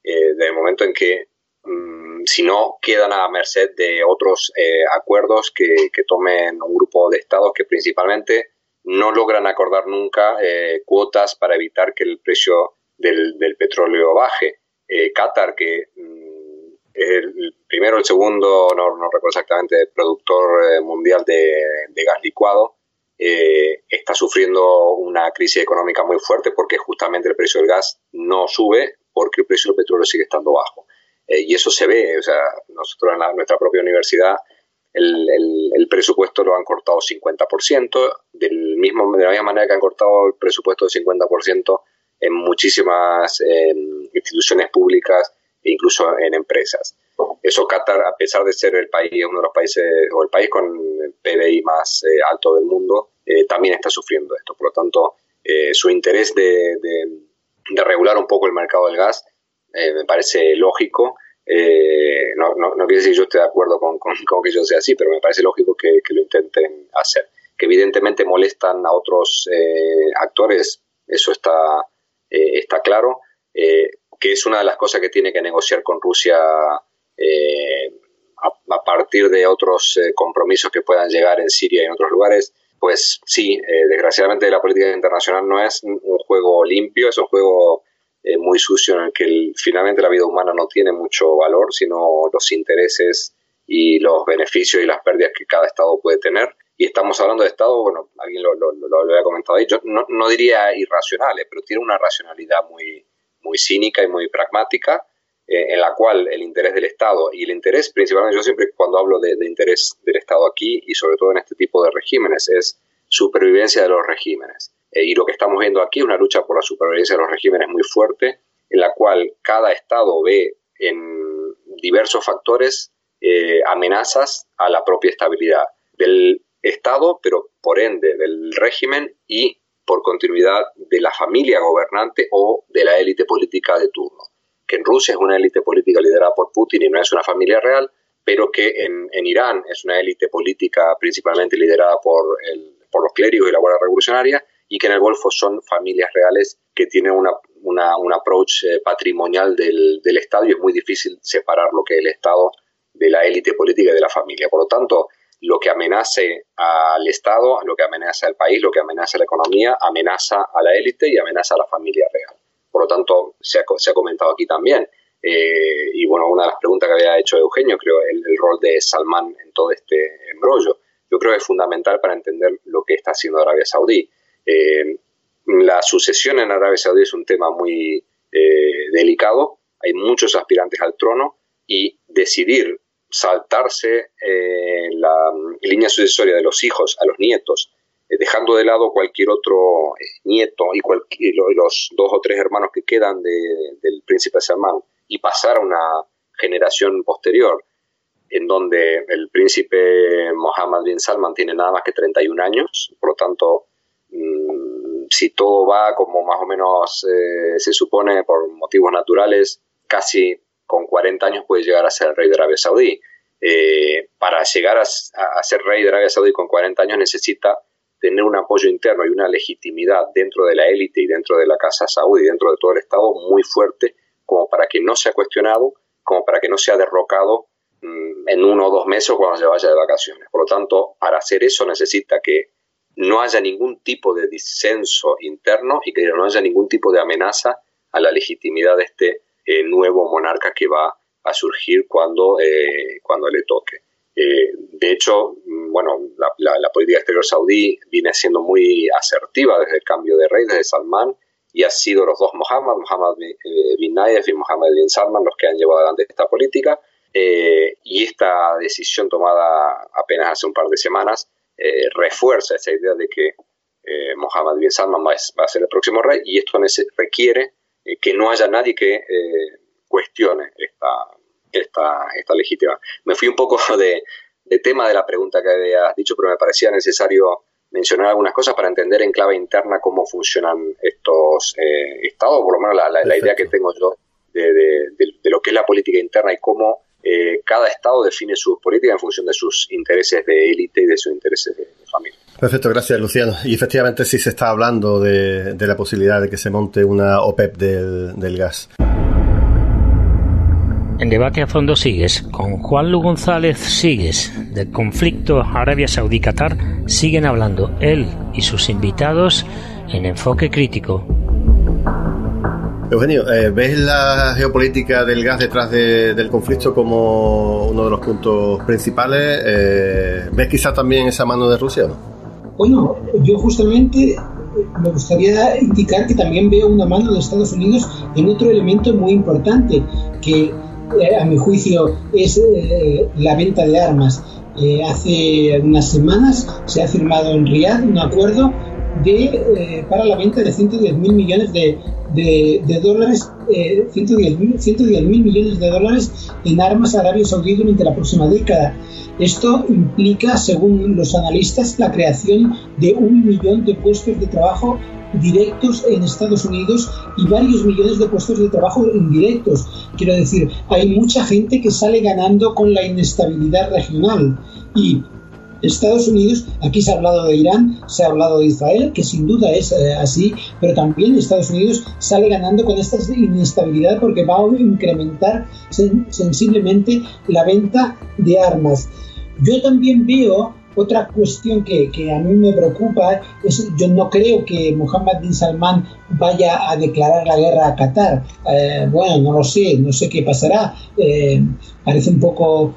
desde el momento en que, si no, quedan a merced de otros acuerdos que tomen un grupo de estados que principalmente no logran acordar nunca cuotas para evitar que el precio del petróleo baje. Qatar, que es el primero o el segundo, no recuerdo exactamente, productor mundial de gas licuado, está sufriendo una crisis económica muy fuerte porque justamente el precio del gas no sube porque el precio del petróleo sigue estando bajo. Y eso se ve, o sea, nosotros en nuestra propia universidad el presupuesto lo han cortado 50%, de la misma manera que han cortado el presupuesto del 50% en muchísimas instituciones públicas e incluso en empresas. Eso Qatar, a pesar de ser el país, uno de los países, o el país con el PBI más alto del mundo, también está sufriendo esto. Por lo tanto, su interés de regular un poco el mercado del gas me parece lógico. No quiere decir que yo esté de acuerdo con que yo sea así, pero me parece lógico que lo intenten hacer. Que evidentemente molestan a otros actores, eso está claro, que es una de las cosas que tiene que negociar con Rusia a partir de otros compromisos que puedan llegar en Siria y en otros lugares. Pues sí, desgraciadamente la política internacional no es un juego limpio, es un juego muy sucio en el que finalmente la vida humana no tiene mucho valor, sino los intereses y los beneficios y las pérdidas que cada estado puede tener. Y estamos hablando de estados, bueno, alguien lo había comentado ahí, yo no diría irracionales, pero tiene una racionalidad muy cínica y muy pragmática, en la cual el interés del Estado y el interés, principalmente yo siempre cuando hablo de interés del Estado aquí y sobre todo en este tipo de regímenes, es supervivencia de los regímenes. Y lo que estamos viendo aquí es una lucha por la supervivencia de los regímenes muy fuerte, en la cual cada Estado ve en diversos factores amenazas a la propia estabilidad del Estado, pero por ende del régimen y por continuidad de la familia gobernante o de la élite política de turno. Que en Rusia es una élite política liderada por Putin y no es una familia real, pero que en Irán es una élite política principalmente liderada por los clérigos y la Guardia Revolucionaria, y que en el Golfo son familias reales que tienen un approach patrimonial del Estado, y es muy difícil separar lo que es el Estado de la élite política y de la familia. Por lo tanto, lo que amenace al Estado, lo que amenaza al país, lo que amenaza a la economía, amenaza a la élite y amenaza a la familia real. Por lo tanto, se ha comentado aquí también. Y bueno, una de las preguntas que había hecho Eugenio, creo, el rol de Salmán en todo este embrollo, yo creo que es fundamental para entender lo que está haciendo Arabia Saudí. La sucesión en Arabia Saudí es un tema muy delicado, hay muchos aspirantes al trono y decidir saltarse la línea sucesoria de los hijos a los nietos, dejando de lado cualquier otro nieto y los 2 o 3 hermanos que quedan del príncipe Salmán, y pasar a una generación posterior en donde el príncipe Mohammed bin Salman tiene nada más que 31 años, por lo tanto, si todo va como más o menos se supone por motivos naturales, casi con 40 años puede llegar a ser el rey de Arabia Saudí. Para llegar a ser rey de Arabia Saudí con 40 años necesita tener un apoyo interno y una legitimidad dentro de la élite y dentro de la casa saudí, dentro de todo el Estado, muy fuerte, como para que no sea cuestionado, como para que no sea derrocado en 1 o 2 meses cuando se vaya de vacaciones. Por lo tanto, para hacer eso necesita que no haya ningún tipo de disenso interno y que no haya ningún tipo de amenaza a la legitimidad de este nuevo monarca que va a surgir cuando le toque. De hecho, bueno, la política exterior saudí viene siendo muy asertiva desde el cambio de rey, desde Salmán, y ha sido los 2 Mohammed bin Nayef y Mohammed bin Salman los que han llevado adelante esta política, y esta decisión tomada apenas hace un par de semanas refuerza esa idea de que Mohammed bin Salman va a ser el próximo rey, y esto requiere que no haya nadie que cuestione esta legitimidad. Me fui un poco de tema de la pregunta que habías dicho, pero me parecía necesario mencionar algunas cosas para entender en clave interna cómo funcionan estos estados, por lo menos la idea que tengo yo de lo que es la política interna y cómo cada estado define sus políticas en función de sus intereses de élite y de sus intereses de familia. Perfecto, gracias Luciano. Y efectivamente sí se está hablando de la posibilidad de que se monte una OPEP del gas. En Debate a Fondo Sigues, con Juan Lu González Sigues, del conflicto Arabia Saudí-Qatar, siguen hablando él y sus invitados en Enfoque Crítico. Eugenio, ¿ves la geopolítica del gas detrás del conflicto como uno de los puntos principales? ¿Ves quizás también esa mano de Rusia o no? Bueno, yo justamente me gustaría indicar que también veo una mano de Estados Unidos en otro elemento muy importante, que a mi juicio es la venta de armas. Hace unas semanas se ha firmado en Riad un acuerdo para la venta de 110.000 millones de dólares, 110.000 millones de dólares en armas a Arabia Saudí durante la próxima década. Esto implica, según los analistas, la creación de 1 millón de puestos de trabajo directos en Estados Unidos y varios millones de puestos de trabajo indirectos. Quiero decir, hay mucha gente que sale ganando con la inestabilidad regional. Y Estados Unidos, aquí se ha hablado de Irán, se ha hablado de Israel, que sin duda es así, pero también Estados Unidos sale ganando con esta inestabilidad porque va a incrementar sensiblemente la venta de armas. Yo también veo otra cuestión que a mí me preocupa, yo no creo que Mohammed bin Salman vaya a declarar la guerra a Qatar. Bueno, no sé qué pasará. Parece un poco,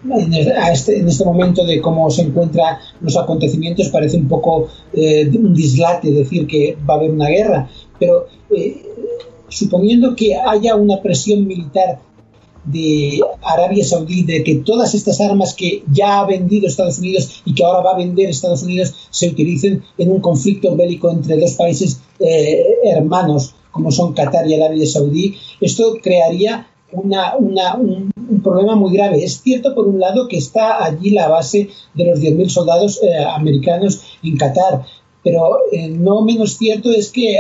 en este momento de cómo se encuentran los acontecimientos, parece un poco un dislate decir que va a haber una guerra. Pero suponiendo que haya una presión militar de Arabia Saudí, de que todas estas armas que ya ha vendido Estados Unidos y que ahora va a vender Estados Unidos se utilicen en un conflicto bélico entre dos países hermanos como son Qatar y Arabia Saudí, esto crearía un problema muy grave. Es cierto, por un lado, que está allí la base de los 10.000 soldados americanos en Qatar, pero no menos cierto es que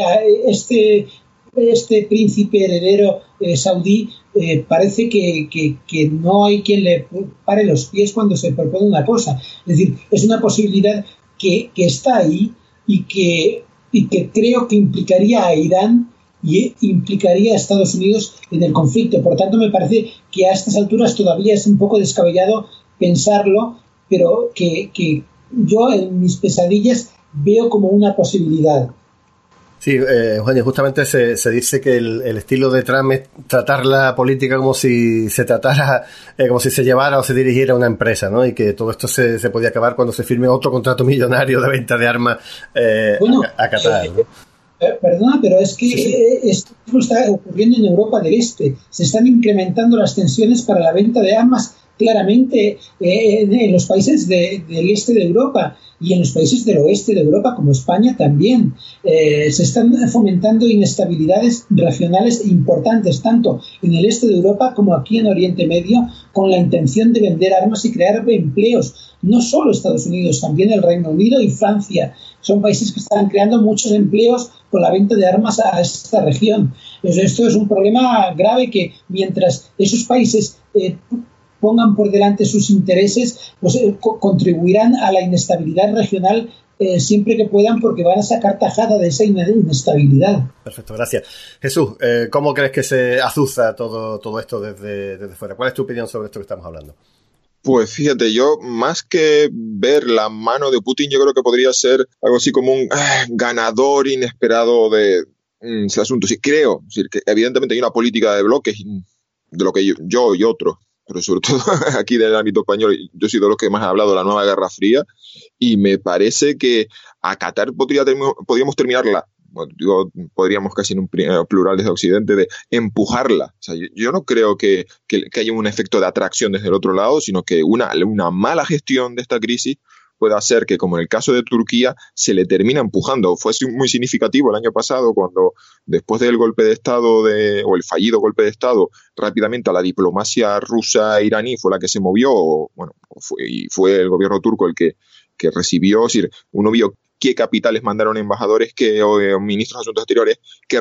este príncipe heredero saudí parece que no hay quien le pare los pies cuando se propone una cosa. Es decir, es una posibilidad que está ahí y que creo que implicaría a Irán y implicaría a Estados Unidos en el conflicto. Por tanto, me parece que a estas alturas todavía es un poco descabellado pensarlo, pero que yo en mis pesadillas veo como una posibilidad. Sí, Eugenio, justamente se dice que el estilo de Trump es tratar la política como si se tratara, como si se llevara o se dirigiera a una empresa, ¿no? Y que todo esto se podía acabar cuando se firme otro contrato millonario de venta de armas a Qatar, ¿no? Perdona, pero es que esto está ocurriendo en Europa del Este. Se están incrementando las tensiones para la venta de armas claramente en los países del este de Europa y en los países del oeste de Europa, como España también. Se están fomentando inestabilidades regionales importantes, tanto en el este de Europa como aquí en Oriente Medio, con la intención de vender armas y crear empleos. No solo Estados Unidos, también el Reino Unido y Francia. Son países que están creando muchos empleos con la venta de armas a esta región. Entonces, esto es un problema grave que mientras esos países pongan por delante sus intereses, pues contribuirán a la inestabilidad regional siempre que puedan, porque van a sacar tajada de esa inestabilidad. Perfecto, gracias. Jesús, ¿cómo crees que se azuza todo esto desde fuera? ¿Cuál es tu opinión sobre esto que estamos hablando? Pues fíjate, yo más que ver la mano de Putin, yo creo que podría ser algo así como un ganador inesperado del asunto. Sí, creo, es decir, que evidentemente hay una política de bloques de lo que yo y otros, pero sobre todo aquí del ámbito español, yo he sido los que más he hablado de la nueva Guerra Fría, y me parece que a Qatar podríamos terminarla, bueno, podríamos casi en un plural desde Occidente, de empujarla. O sea, yo no creo que haya un efecto de atracción desde el otro lado, sino que una mala gestión de esta crisis puede hacer que, como en el caso de Turquía, se le termina empujando. Fue muy significativo el año pasado cuando, después del golpe de Estado o el fallido golpe de Estado, rápidamente a la diplomacia rusa e iraní fue la que se movió, bueno, fue el gobierno turco el que recibió, es decir, uno vio qué capitales mandaron embajadores o ministros de Asuntos Exteriores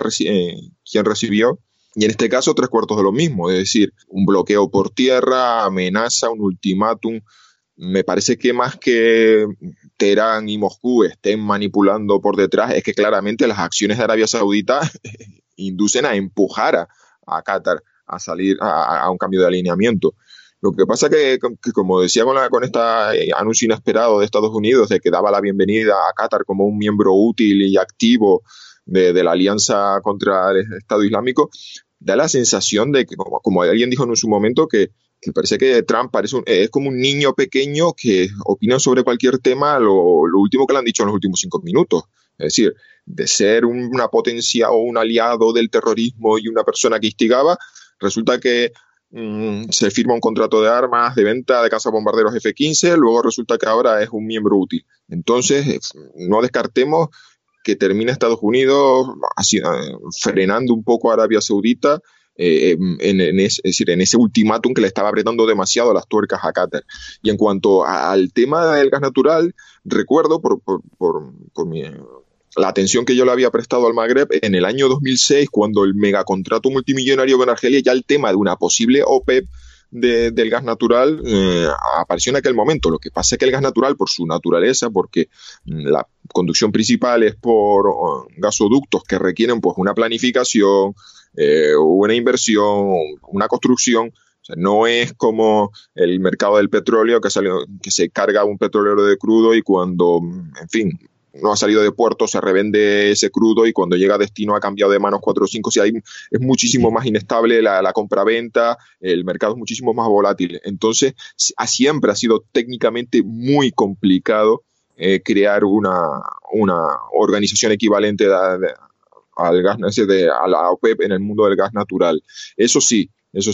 quién recibió. Y en este caso, 3/4 de lo mismo, es decir, un bloqueo por tierra, amenaza, un ultimátum. Me parece que más que Teherán y Moscú estén manipulando por detrás, es que claramente las acciones de Arabia Saudita inducen a empujar a Qatar a salir a un cambio de alineamiento. Lo que pasa que como decía con este anuncio inesperado de Estados Unidos de que daba la bienvenida a Qatar como un miembro útil y activo de la alianza contra el Estado Islámico, da la sensación de que, como alguien dijo en su momento, que parece que Trump es como un niño pequeño que opina sobre cualquier tema lo último que le han dicho en los últimos 5 minutos. Es decir, de ser una potencia o un aliado del terrorismo y una persona que instigaba, resulta que se firma un contrato de armas, de venta de cazabombarderos F-15, luego resulta que ahora es un miembro útil. Entonces, no descartemos que termine Estados Unidos frenando un poco a Arabia Saudita en ese ultimátum que le estaba apretando demasiado las tuercas a Qatar. Y en cuanto al tema del gas natural, recuerdo por la atención que yo le había prestado al Magreb en el año 2006, cuando el megacontrato multimillonario con Argelia, ya el tema de una posible OPEP del gas natural apareció en aquel momento. Lo que pasa es que el gas natural, por su naturaleza, porque la conducción principal es por gasoductos que requieren pues una planificación, una inversión, una construcción. O sea, no es como el mercado del petróleo que se carga un petrolero de crudo y cuando, en fin, no ha salido de puerto, se revende ese crudo y cuando llega a destino ha cambiado de manos 4 o 5. O sea, es muchísimo más inestable la compraventa, el mercado es muchísimo más volátil. Entonces, siempre ha sido técnicamente muy complicado crear una organización equivalente al gas, a la OPEP en el mundo del gas natural. Eso sí,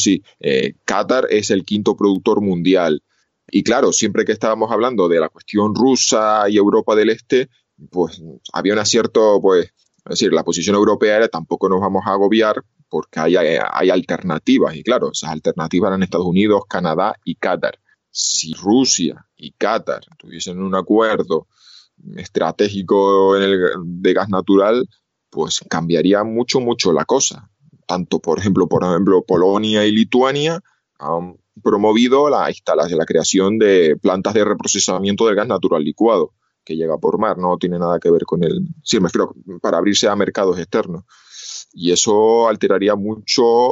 Qatar es el 5º productor mundial. Y claro, siempre que estábamos hablando de la cuestión rusa y Europa del Este, pues había un acierto, pues, es decir, la posición europea era tampoco nos vamos a agobiar porque hay alternativas. Y claro, esas alternativas eran Estados Unidos, Canadá y Qatar. Si Rusia y Qatar tuviesen un acuerdo estratégico de gas natural, pues cambiaría mucho la cosa. Tanto, por ejemplo, Polonia y Lituania han promovido la creación de plantas de reprocesamiento del gas natural licuado que llega por mar, no tiene nada que ver con me refiero para abrirse a mercados externos. Y eso alteraría mucho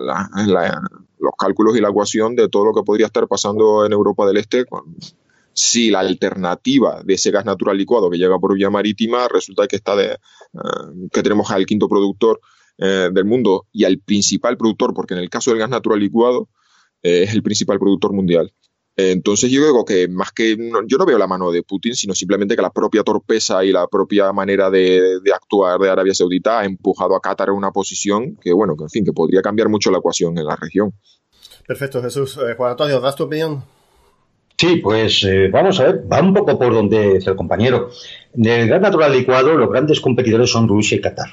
los cálculos y la ecuación de todo lo que podría estar pasando en Europa del Este si la alternativa de ese gas natural licuado que llega por vía marítima resulta que que tenemos al 5º productor del mundo y al principal productor, porque en el caso del gas natural licuado es el principal productor mundial. Entonces yo digo que yo no veo la mano de Putin, sino simplemente que la propia torpeza y la propia manera de actuar de Arabia Saudita ha empujado a Qatar a una posición que podría cambiar mucho la ecuación en la región. Perfecto, Jesús. Juan Antonio, ¿das tu opinión? Sí, pues vamos a ver, va un poco por donde dice el compañero. En el gas natural licuado los grandes competidores son Rusia y Qatar.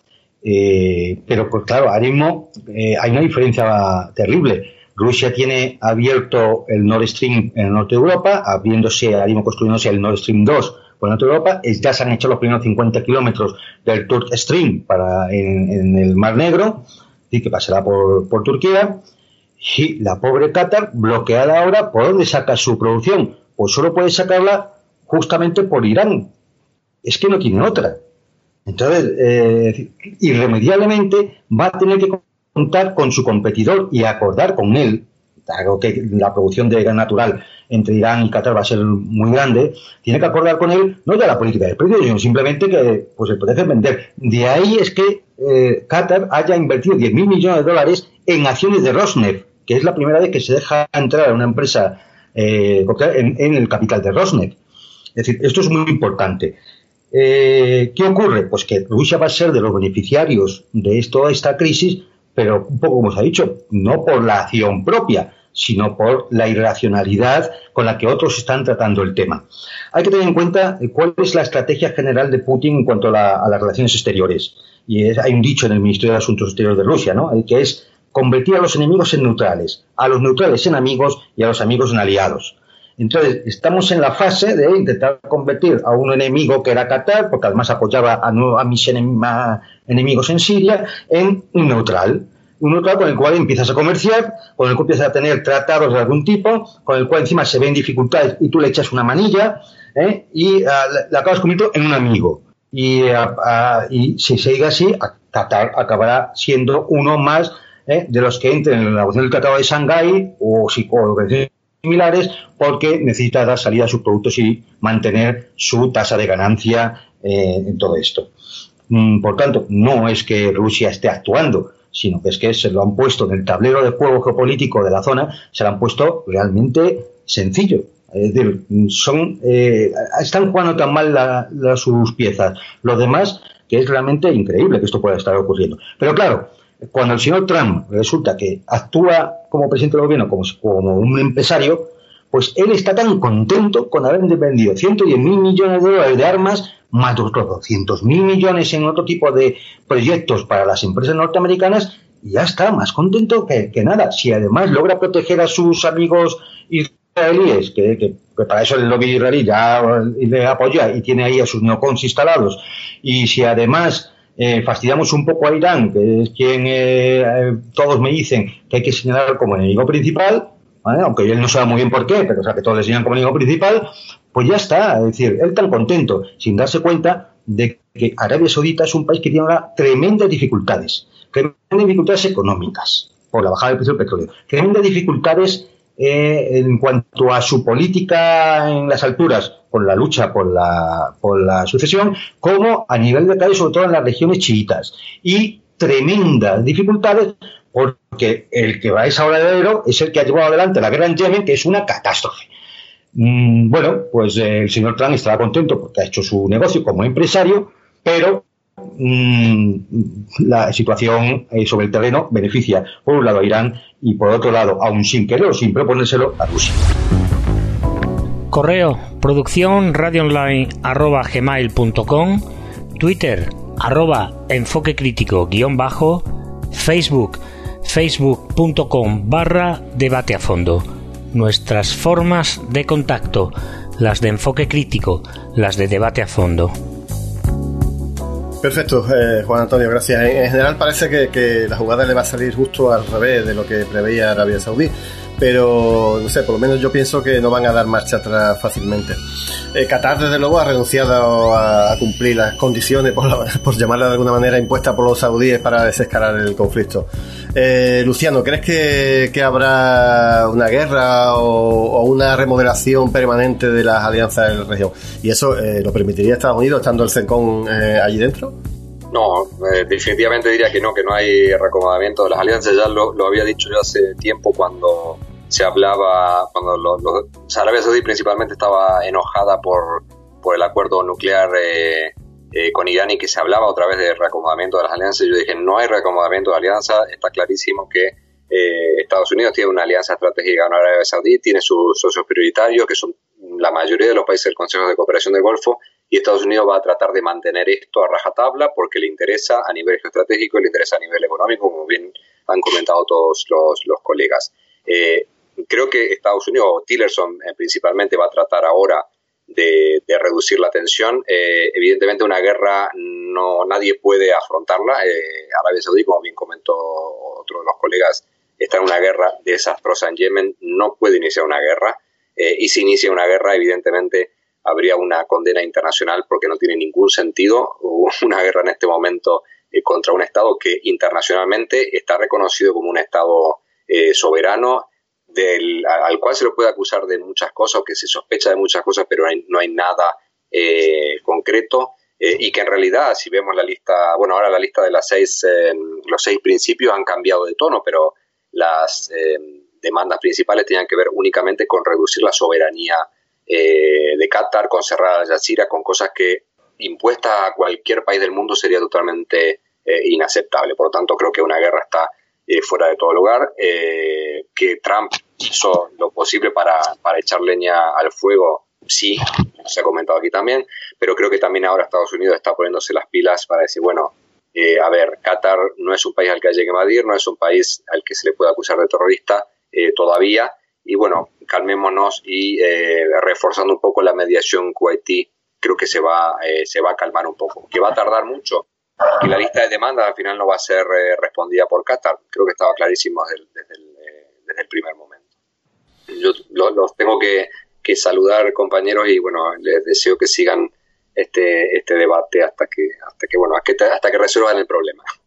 Pero pues claro, ahora mismo hay una diferencia terrible. Rusia tiene abierto el Nord Stream en el norte de Europa, construyéndose el Nord Stream 2 por el norte de Europa. Ya se han hecho los primeros 50 kilómetros del Turk Stream en el Mar Negro, y que pasará por Turquía. Y la pobre Qatar, bloqueada ahora, ¿por dónde saca su producción? Pues solo puede sacarla justamente por Irán. Es que no tiene otra. Entonces, irremediablemente va a tener que contar con su competidor y acordar con él, dado que la producción de gas natural entre Irán y Qatar va a ser muy grande, tiene que acordar con él no ya la política de precios, sino simplemente que pues el poder vender. De ahí es que Qatar haya invertido $10.000 millones en acciones de Rosneft, que es la primera vez que se deja entrar a una empresa en el capital de Rosneft. Es decir, esto es muy importante. ¿Qué ocurre? Pues que Rusia va a ser de los beneficiarios de toda esta crisis, pero un poco como se ha dicho, no por la acción propia, sino por la irracionalidad con la que otros están tratando el tema. Hay que tener en cuenta cuál es la estrategia general de Putin en cuanto a las relaciones exteriores. Y hay un dicho en el Ministerio de Asuntos Exteriores de Rusia, ¿no?, que es convertir a los enemigos en neutrales, a los neutrales en amigos y a los amigos en aliados. Entonces, estamos en la fase de intentar convertir a un enemigo que era Qatar, porque además apoyaba a mis enemigos en Siria, en un neutral con el cual empiezas a comerciar, con el cual empiezas a tener tratados de algún tipo, con el cual encima se ven dificultades y tú le echas una manilla, y le acabas convirtiendo en un amigo. Y si sigue así, Qatar acabará siendo uno más de los que entren en la negociación del Tratado de Shanghái o similares, porque necesita dar salida a sus productos y mantener su tasa de ganancia en todo esto. Por tanto, no es que Rusia esté actuando, sino que es que se lo han puesto en el tablero de juego geopolítico de la zona, se lo han puesto realmente sencillo. Es decir, están jugando tan mal sus piezas. Los demás, que es realmente increíble que esto pueda estar ocurriendo. Pero claro, cuando el señor Trump resulta que actúa como presidente del gobierno, como un empresario, pues él está tan contento con haber vendido 110.000 millones de dólares de armas, más de otros 200.000 millones en otro tipo de proyectos para las empresas norteamericanas, y ya está, más contento que nada. Si además logra proteger a sus amigos israelíes, que para eso el lobby israelí ya le apoya y tiene ahí a sus neocons instalados, y si además fastidiamos un poco a Irán, que es quien todos me dicen que hay que señalar como enemigo principal, ¿vale? Aunque él no sabe muy bien por qué, pero o sea que todos le señalan como enemigo principal, pues ya está. Es decir, él tan contento, sin darse cuenta de que Arabia Saudita es un país que tiene ahora tremendas dificultades económicas por la bajada del precio del petróleo, tremendas dificultades en cuanto a su política en las alturas, con la lucha por la sucesión, como a nivel de país, sobre todo en las regiones chiitas, y tremendas dificultades porque el que va a esa hora de enero es el que ha llevado adelante la guerra en Yemen, que es una catástrofe. Bueno, pues el señor Trump estará contento porque ha hecho su negocio como empresario, pero la situación sobre el terreno beneficia por un lado a Irán y por otro lado, aún sin quererlo, sin proponérselo, a Rusia. Correo producciónradioonline@gmail.com, Twitter @enfoquecrítico_, facebook.com/debate a fondo. Nuestras formas de contacto, las de Enfoque Crítico, las de Debate a Fondo. Perfecto, Juan Antonio, gracias. En general parece que la jugada le va a salir justo al revés de lo que preveía Arabia Saudí, pero no sé, por lo menos yo pienso que no van a dar marcha atrás fácilmente. Qatar, desde luego, ha renunciado a cumplir las condiciones, por llamarla de alguna manera, impuestas por los saudíes para desescalar el conflicto. Luciano, ¿crees que habrá una guerra o una remodelación permanente de las alianzas en la región? ¿Y eso lo permitiría Estados Unidos estando el CENCON allí dentro? No, definitivamente diría que no hay reacomodamiento de las alianzas. Ya lo había dicho yo hace tiempo cuando se hablaba, cuando Arabia Saudí principalmente estaba enojada por el acuerdo nuclear con Irán y que se hablaba otra vez de reacomodamiento de las alianzas. Yo dije, no hay reacomodamiento de alianza. Está clarísimo que Estados Unidos tiene una alianza estratégica con Arabia Saudí, tiene sus socios prioritarios, que son la mayoría de los países del Consejo de Cooperación del Golfo, y Estados Unidos va a tratar de mantener esto a rajatabla porque le interesa a nivel geoestratégico y le interesa a nivel económico, como bien han comentado todos los colegas. Creo que Estados Unidos, o Tillerson principalmente, va a tratar ahora de reducir la tensión. Evidentemente una guerra nadie puede afrontarla. Arabia Saudí, como bien comentó otro de los colegas, está en una guerra desastrosa en Yemen, no puede iniciar una guerra, y si inicia una guerra evidentemente habría una condena internacional porque no tiene ningún sentido una guerra en este momento contra un Estado que internacionalmente está reconocido como un Estado soberano, al cual se lo puede acusar de muchas cosas o que se sospecha de muchas cosas, pero no hay nada concreto, y que en realidad, si vemos la lista, bueno, ahora la lista de los 6 principios han cambiado de tono, pero las demandas principales tenían que ver únicamente con reducir la soberanía de Qatar, con cerrar Al Jazeera, con cosas que impuestas a cualquier país del mundo sería totalmente inaceptable. Por lo tanto, creo que una guerra está fuera de todo lugar, que Trump hizo lo posible para echar leña al fuego, sí, se ha comentado aquí también, pero creo que también ahora Estados Unidos está poniéndose las pilas para decir, bueno, a ver, Qatar no es un país al que haya que invadir, no es un país al que se le pueda acusar de terrorista todavía, y bueno, calmémonos y reforzando un poco la mediación kuwaití, creo que se va a calmar un poco, que va a tardar mucho, y la lista de demandas al final no va a ser respondida por Qatar. Creo que estaba clarísimo desde el primer momento. Yo los tengo que saludar, compañeros, y bueno, les deseo que sigan este debate hasta que resuelvan el problema.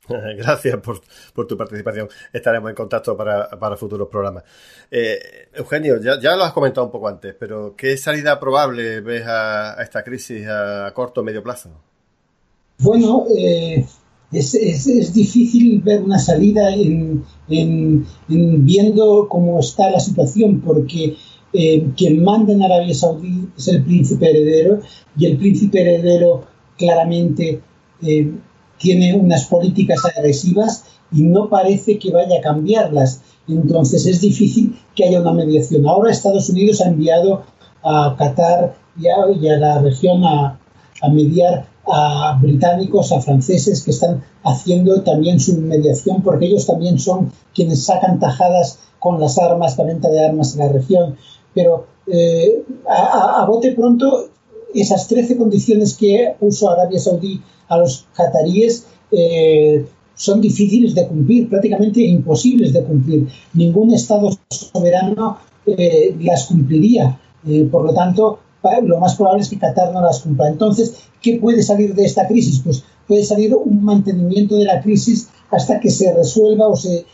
Gracias por tu participación. Estaremos en contacto para futuros programas. Eugenio, ya lo has comentado un poco antes, pero ¿qué salida probable ves a esta crisis a corto o medio plazo? Bueno, es difícil ver una salida en viendo cómo está la situación, porque quien manda en Arabia Saudí es el príncipe heredero, y el príncipe heredero claramente tiene unas políticas agresivas y no parece que vaya a cambiarlas. Entonces es difícil que haya una mediación. Ahora Estados Unidos ha enviado a Qatar y a la región a mediar a británicos, a franceses, que están haciendo también su mediación, porque ellos también son quienes sacan tajadas con las armas, la venta de armas en la región. Pero a bote pronto, esas 13 condiciones que puso Arabia Saudí a los qataríes son difíciles de cumplir, prácticamente imposibles de cumplir. Ningún Estado soberano las cumpliría. Por lo tanto, lo más probable es que Qatar no las cumpla. Entonces, ¿qué puede salir de esta crisis? Pues puede salir un mantenimiento de la crisis hasta que se resuelva o se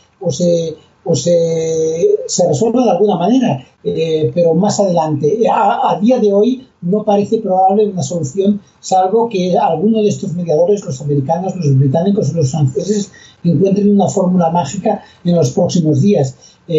resuelva de alguna manera, pero más adelante. A día de hoy no parece probable una solución, salvo que alguno de estos mediadores, los americanos, los británicos o los franceses, encuentren una fórmula mágica en los próximos días.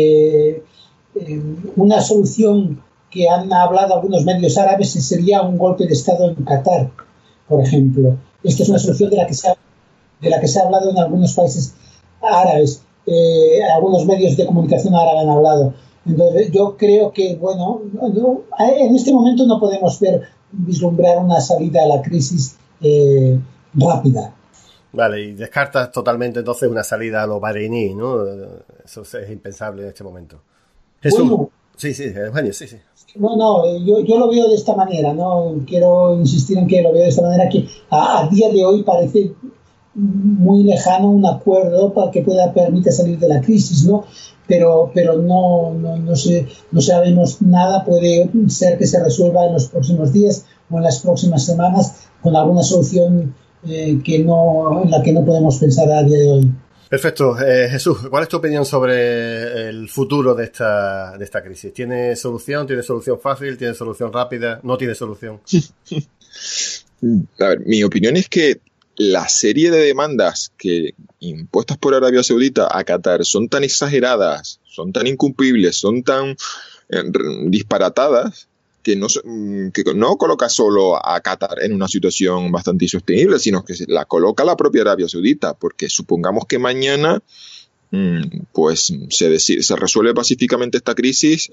Una solución que han hablado algunos medios árabes sería un golpe de Estado en Qatar, por ejemplo. Esta es una solución de la que se ha hablado en algunos países árabes. Algunos medios de comunicación árabes han hablado. Entonces, yo creo que, bueno, en este momento no podemos vislumbrar una salida a la crisis rápida. Vale, y descartas totalmente entonces una salida a lo bahreiní, ¿no? Eso es impensable en este momento. Jesús. Bueno, sí, Eugenio, sí. No, yo lo veo de esta manera, ¿no? Quiero insistir en que lo veo de esta manera, que a día de hoy parece muy lejano un acuerdo para que permita salir de la crisis, ¿no? Pero no sabemos nada. Puede ser que se resuelva en los próximos días o en las próximas semanas con alguna solución en la que no podemos pensar a día de hoy. Perfecto. Jesús, ¿cuál es tu opinión sobre el futuro de esta crisis? ¿Tiene solución? ¿Tiene solución fácil? ¿Tiene solución rápida? ¿No tiene solución? A ver, mi opinión es que la serie de demandas que impuestas por Arabia Saudita a Qatar son tan exageradas, son tan incumplibles, son tan disparatadas, que no coloca solo a Qatar en una situación bastante insostenible, sino que la coloca la propia Arabia Saudita, porque supongamos que mañana pues se resuelve pacíficamente esta crisis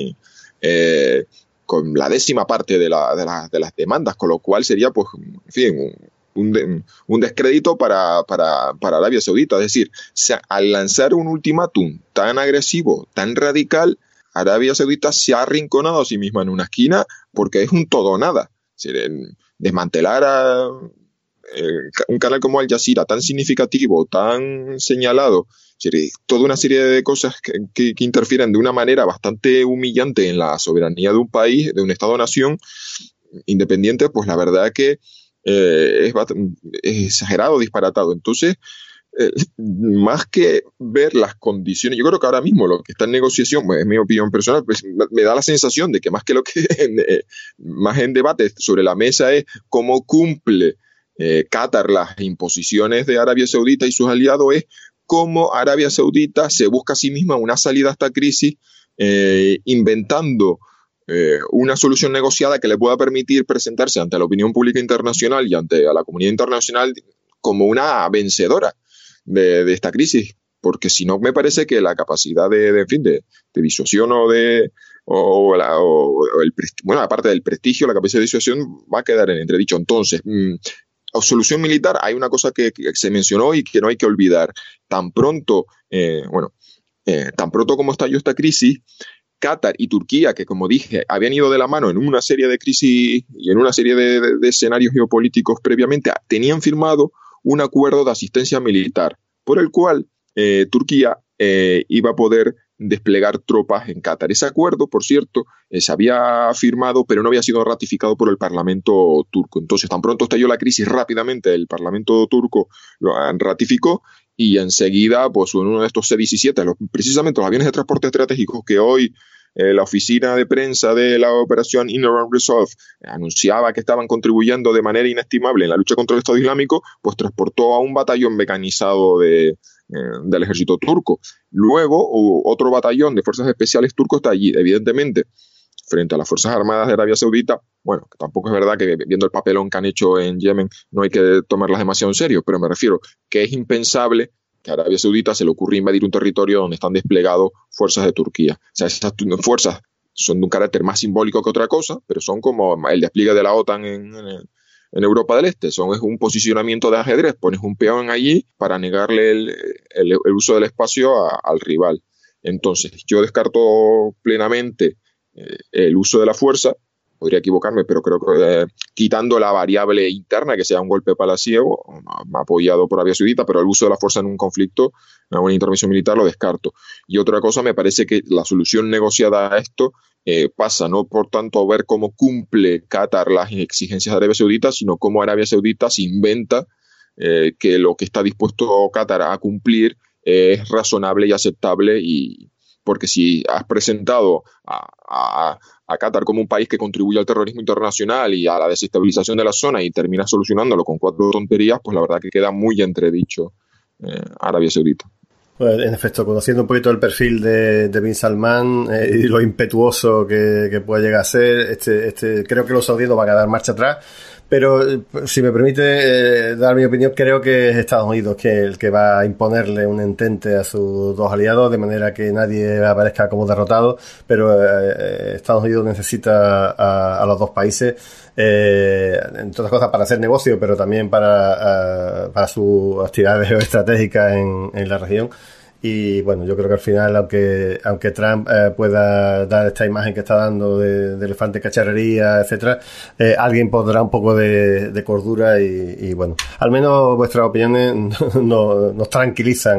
con la 10ª parte de las demandas, con lo cual sería, pues, en fin, un descrédito para Arabia Saudita. Es decir, al lanzar un ultimátum tan agresivo, tan radical, Arabia Saudita se ha arrinconado a sí misma en una esquina, porque es un todo o nada. Es decir, desmantelar un canal como Al Jazeera, tan significativo, tan señalado, es decir, toda una serie de cosas que interfieren de una manera bastante humillante en la soberanía de un país, de un Estado-nación independiente, pues la verdad que es exagerado, disparatado. Entonces, más que ver las condiciones, yo creo que ahora mismo lo que está en negociación, pues, es mi opinión personal, pues me da la sensación de que más que lo que más en debate sobre la mesa es cómo cumple Qatar las imposiciones de Arabia Saudita y sus aliados, es cómo Arabia Saudita se busca a sí misma una salida a esta crisis, inventando una solución negociada que le pueda permitir presentarse ante la opinión pública internacional y ante la comunidad internacional como una vencedora de esta crisis, porque si no, me parece que la capacidad de disuasión aparte del prestigio, la capacidad de disuasión va a quedar en entredicho. Entonces, solución militar, hay una cosa que se mencionó y que no hay que olvidar. Tan pronto como estalló esta crisis, Qatar y Turquía, que como dije, habían ido de la mano en una serie de crisis y en una serie de escenarios geopolíticos previamente, tenían firmado un acuerdo de asistencia militar, por el cual Turquía iba a poder desplegar tropas en Qatar. Ese acuerdo, por cierto, se había firmado, pero no había sido ratificado por el Parlamento turco. Entonces, tan pronto estalló la crisis, rápidamente el Parlamento turco lo ratificó y enseguida, pues uno de estos C-17, precisamente los aviones de transporte estratégicos que hoy la oficina de prensa de la operación Inherent Resolve anunciaba que estaban contribuyendo de manera inestimable en la lucha contra el Estado Islámico, pues transportó a un batallón mecanizado del ejército turco. Luego, otro batallón de fuerzas especiales turcos está allí, evidentemente, frente a las Fuerzas Armadas de Arabia Saudita. Bueno, que tampoco es verdad que viendo el papelón que han hecho en Yemen no hay que tomarlas demasiado en serio, pero me refiero que es impensable que a Arabia Saudita se le ocurre invadir un territorio donde están desplegados fuerzas de Turquía. O sea, esas fuerzas son de un carácter más simbólico que otra cosa, pero son como el despliegue de la OTAN en Europa del Este. Es un posicionamiento de ajedrez. Pones un peón allí para negarle el uso del espacio al rival. Entonces, yo descarto plenamente el uso de la fuerza. Podría equivocarme, pero creo que quitando la variable interna, que sea un golpe palaciego, apoyado por Arabia Saudita, pero el uso de la fuerza en un conflicto, en una intervención militar, lo descarto. Y otra cosa, me parece que la solución negociada a esto pasa no por tanto a ver cómo cumple Qatar las exigencias de Arabia Saudita, sino cómo Arabia Saudita se inventa que lo que está dispuesto Qatar a cumplir es razonable y aceptable, y porque si has presentado a Qatar como un país que contribuye al terrorismo internacional y a la desestabilización de la zona y terminas solucionándolo con 4 tonterías, pues la verdad que queda muy entredicho Arabia Saudita. Pues, en efecto, conociendo un poquito el perfil de Bin Salman y lo impetuoso que puede llegar a ser, creo que los saudíes van a dar marcha atrás. Pero, si me permite dar mi opinión, creo que es Estados Unidos el que va a imponerle un entente a sus dos aliados, de manera que nadie aparezca como derrotado, pero Estados Unidos necesita a los dos países, entre otras cosas para hacer negocio, pero también para sus actividades estratégicas en la región. Y bueno, yo creo que al final, aunque Trump pueda dar esta imagen que está dando de elefante cacharrería, etcétera, alguien pondrá un poco de cordura y bueno, al menos vuestras opiniones nos tranquilizan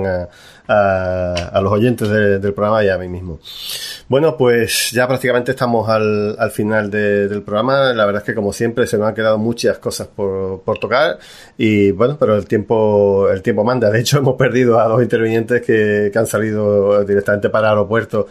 a los oyentes del programa y a mí mismo. Bueno, pues ya prácticamente estamos al final del programa. La verdad es que, como siempre, se nos han quedado muchas cosas por tocar y bueno, pero el tiempo manda. De hecho, hemos perdido a 2 intervinientes que han salido directamente para el aeropuerto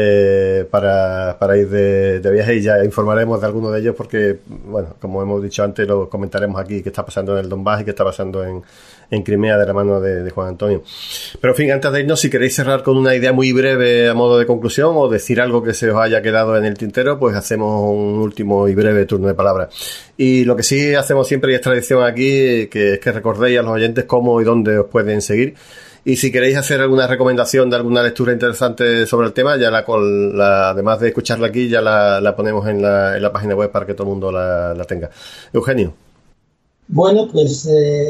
para ir de viaje, y ya informaremos de alguno de ellos porque, bueno, como hemos dicho antes, lo comentaremos aquí qué está pasando en el Donbass y qué está pasando en Crimea de la mano de Juan Antonio. Pero, en fin, antes de irnos, si queréis cerrar con una idea muy breve a modo de conclusión o decir algo que se os haya quedado en el tintero, pues hacemos un último y breve turno de palabras. Y lo que sí hacemos siempre, y es tradición aquí, que es que recordéis a los oyentes cómo y dónde os pueden seguir. Y si queréis hacer alguna recomendación de alguna lectura interesante sobre el tema, ya además de escucharla aquí, ya la ponemos en la página web para que todo el mundo la tenga. Eugenio. Bueno, pues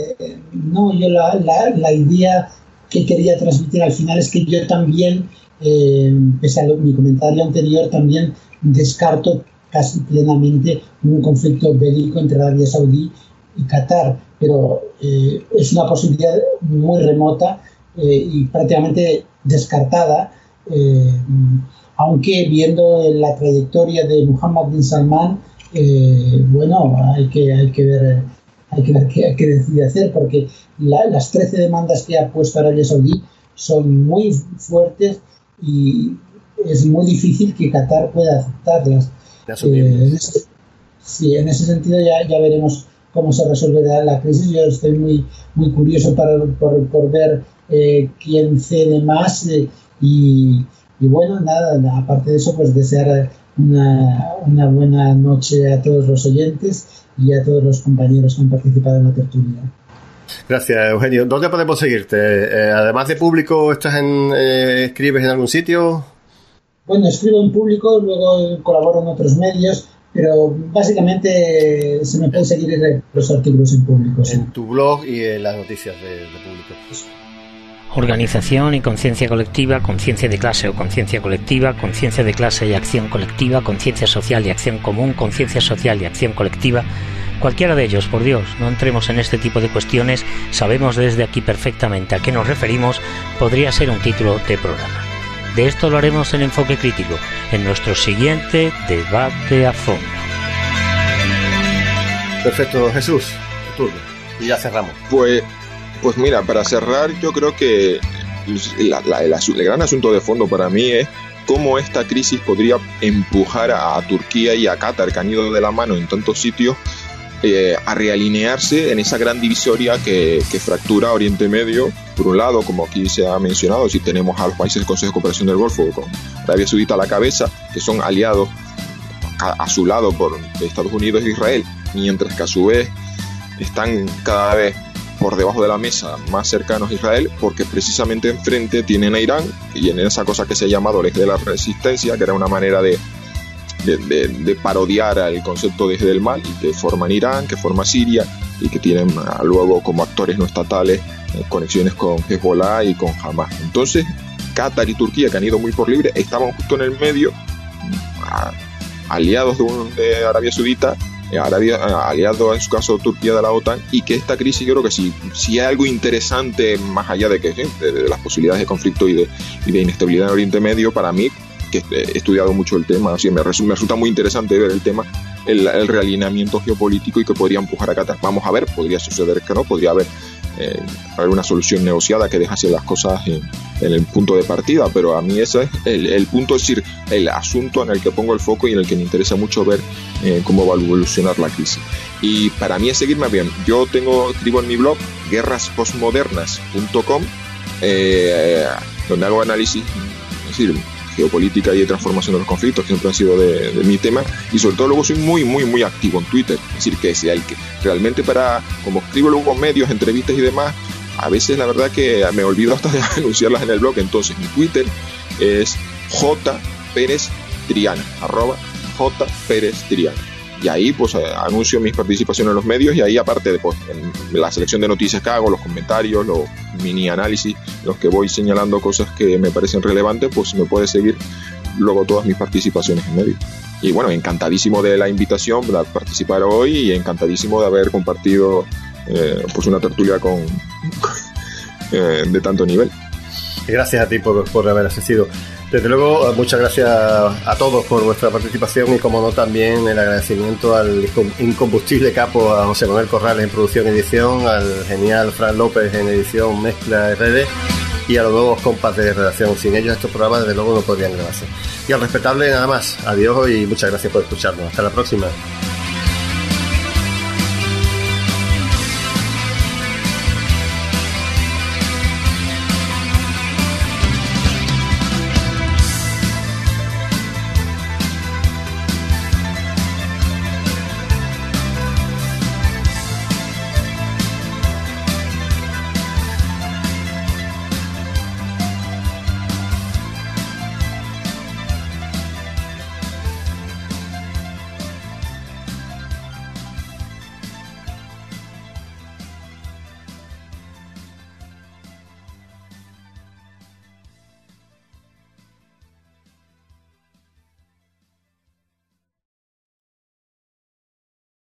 yo la idea que quería transmitir al final es que yo también, pese a mi comentario anterior, también descarto casi plenamente un conflicto bélico entre Arabia Saudí y Qatar, pero es una posibilidad muy remota y prácticamente descartada, aunque viendo la trayectoria de Mohammed bin Salman, hay que ver qué decide hacer, porque las 13 demandas que ha puesto Arabia Saudí son muy fuertes y es muy difícil que Qatar pueda aceptarlas. En ese sentido ya veremos cómo se resolverá la crisis. Yo estoy muy, muy curioso por ver quién cede más y bueno, nada, aparte de eso, pues desear una buena noche a todos los oyentes y a todos los compañeros que han participado en la tertulia. Gracias, Eugenio. ¿Dónde podemos seguirte? Además de Público, ¿escribes en algún sitio? Bueno, escribo en Público, luego colaboro en otros medios, pero básicamente se me puede seguir los artículos en Público. Sí. En tu blog y en las noticias de Público. Organización y conciencia colectiva, conciencia de clase o conciencia colectiva, conciencia de clase y acción colectiva, conciencia social y acción común, conciencia social y acción colectiva, Cualquiera de ellos, por Dios, no entremos en este tipo de cuestiones, sabemos desde aquí perfectamente a qué nos referimos, podría ser un título de programa. De esto lo haremos en Enfoque Crítico, en nuestro siguiente debate a fondo. Perfecto, Jesús, tu turno. Y ya cerramos. Pues mira, para cerrar, yo creo que el gran asunto de fondo para mí es cómo esta crisis podría empujar a Turquía y a Qatar, que han ido de la mano en tantos sitios, a realinearse en esa gran divisoria que fractura Oriente Medio. Por un lado, como aquí se ha mencionado, si tenemos a los países del Consejo de Cooperación del Golfo con Arabia Saudita a la cabeza, que son aliados a su lado por Estados Unidos e Israel, mientras que a su vez están cada vez por debajo de la mesa más cercanos a Israel, porque precisamente enfrente tienen a Irán, y en esa cosa que se ha llamado el eje de la resistencia, que era una manera de parodiar al concepto de eje del mal, y que forman Irán, que forma Siria, y que tienen luego como actores no estatales conexiones con Hezbollah y con Hamas. Entonces Qatar y Turquía, que han ido muy por libre, estaban justo en el medio, aliados de Arabia Saudita, aliado en su caso Turquía de la OTAN, y que esta crisis, yo creo que si hay algo interesante más allá de las posibilidades de conflicto y de inestabilidad en Oriente Medio, para mí, que he estudiado mucho el tema, así me resulta muy interesante ver el tema, el realineamiento geopolítico, y que podría empujar a Qatar. Vamos a ver, podría suceder que no, podría haber una solución negociada que dejase las cosas en el punto de partida, pero a mí ese es el punto, es decir, el asunto en el que pongo el foco y en el que me interesa mucho ver cómo va a evolucionar la crisis. Y para mí es seguirme bien. Yo escribo en mi blog guerraspostmodernas.com, donde hago análisis, es decir, geopolítica y de transformación de los conflictos, que siempre han sido de mi tema, y sobre todo luego soy muy, muy, muy activo en Twitter. Es decir, que realmente como escribo luego medios, entrevistas y demás, a veces la verdad que me olvido hasta de anunciarlas en el blog. Entonces mi Twitter es jpereztriana, @jpereztriana. Y ahí pues anuncio mis participaciones en los medios, y ahí aparte de en la selección de noticias que hago, los comentarios, los mini análisis, los que voy señalando cosas que me parecen relevantes, pues me puede seguir luego todas mis participaciones en medios. Y bueno, encantadísimo de la invitación para participar hoy, y encantadísimo de haber compartido pues una tertulia de tanto nivel. Gracias a ti por haber asistido. Desde luego, muchas gracias a todos por vuestra participación, y como no también el agradecimiento al incombustible capo, a José Manuel Corrales en producción y edición, al genial Fran López en edición, mezcla y redes, y a los nuevos compas de redacción. Sin ellos estos programas desde luego no podrían grabarse. Y al respetable nada más, adiós y muchas gracias por escucharnos. Hasta la próxima.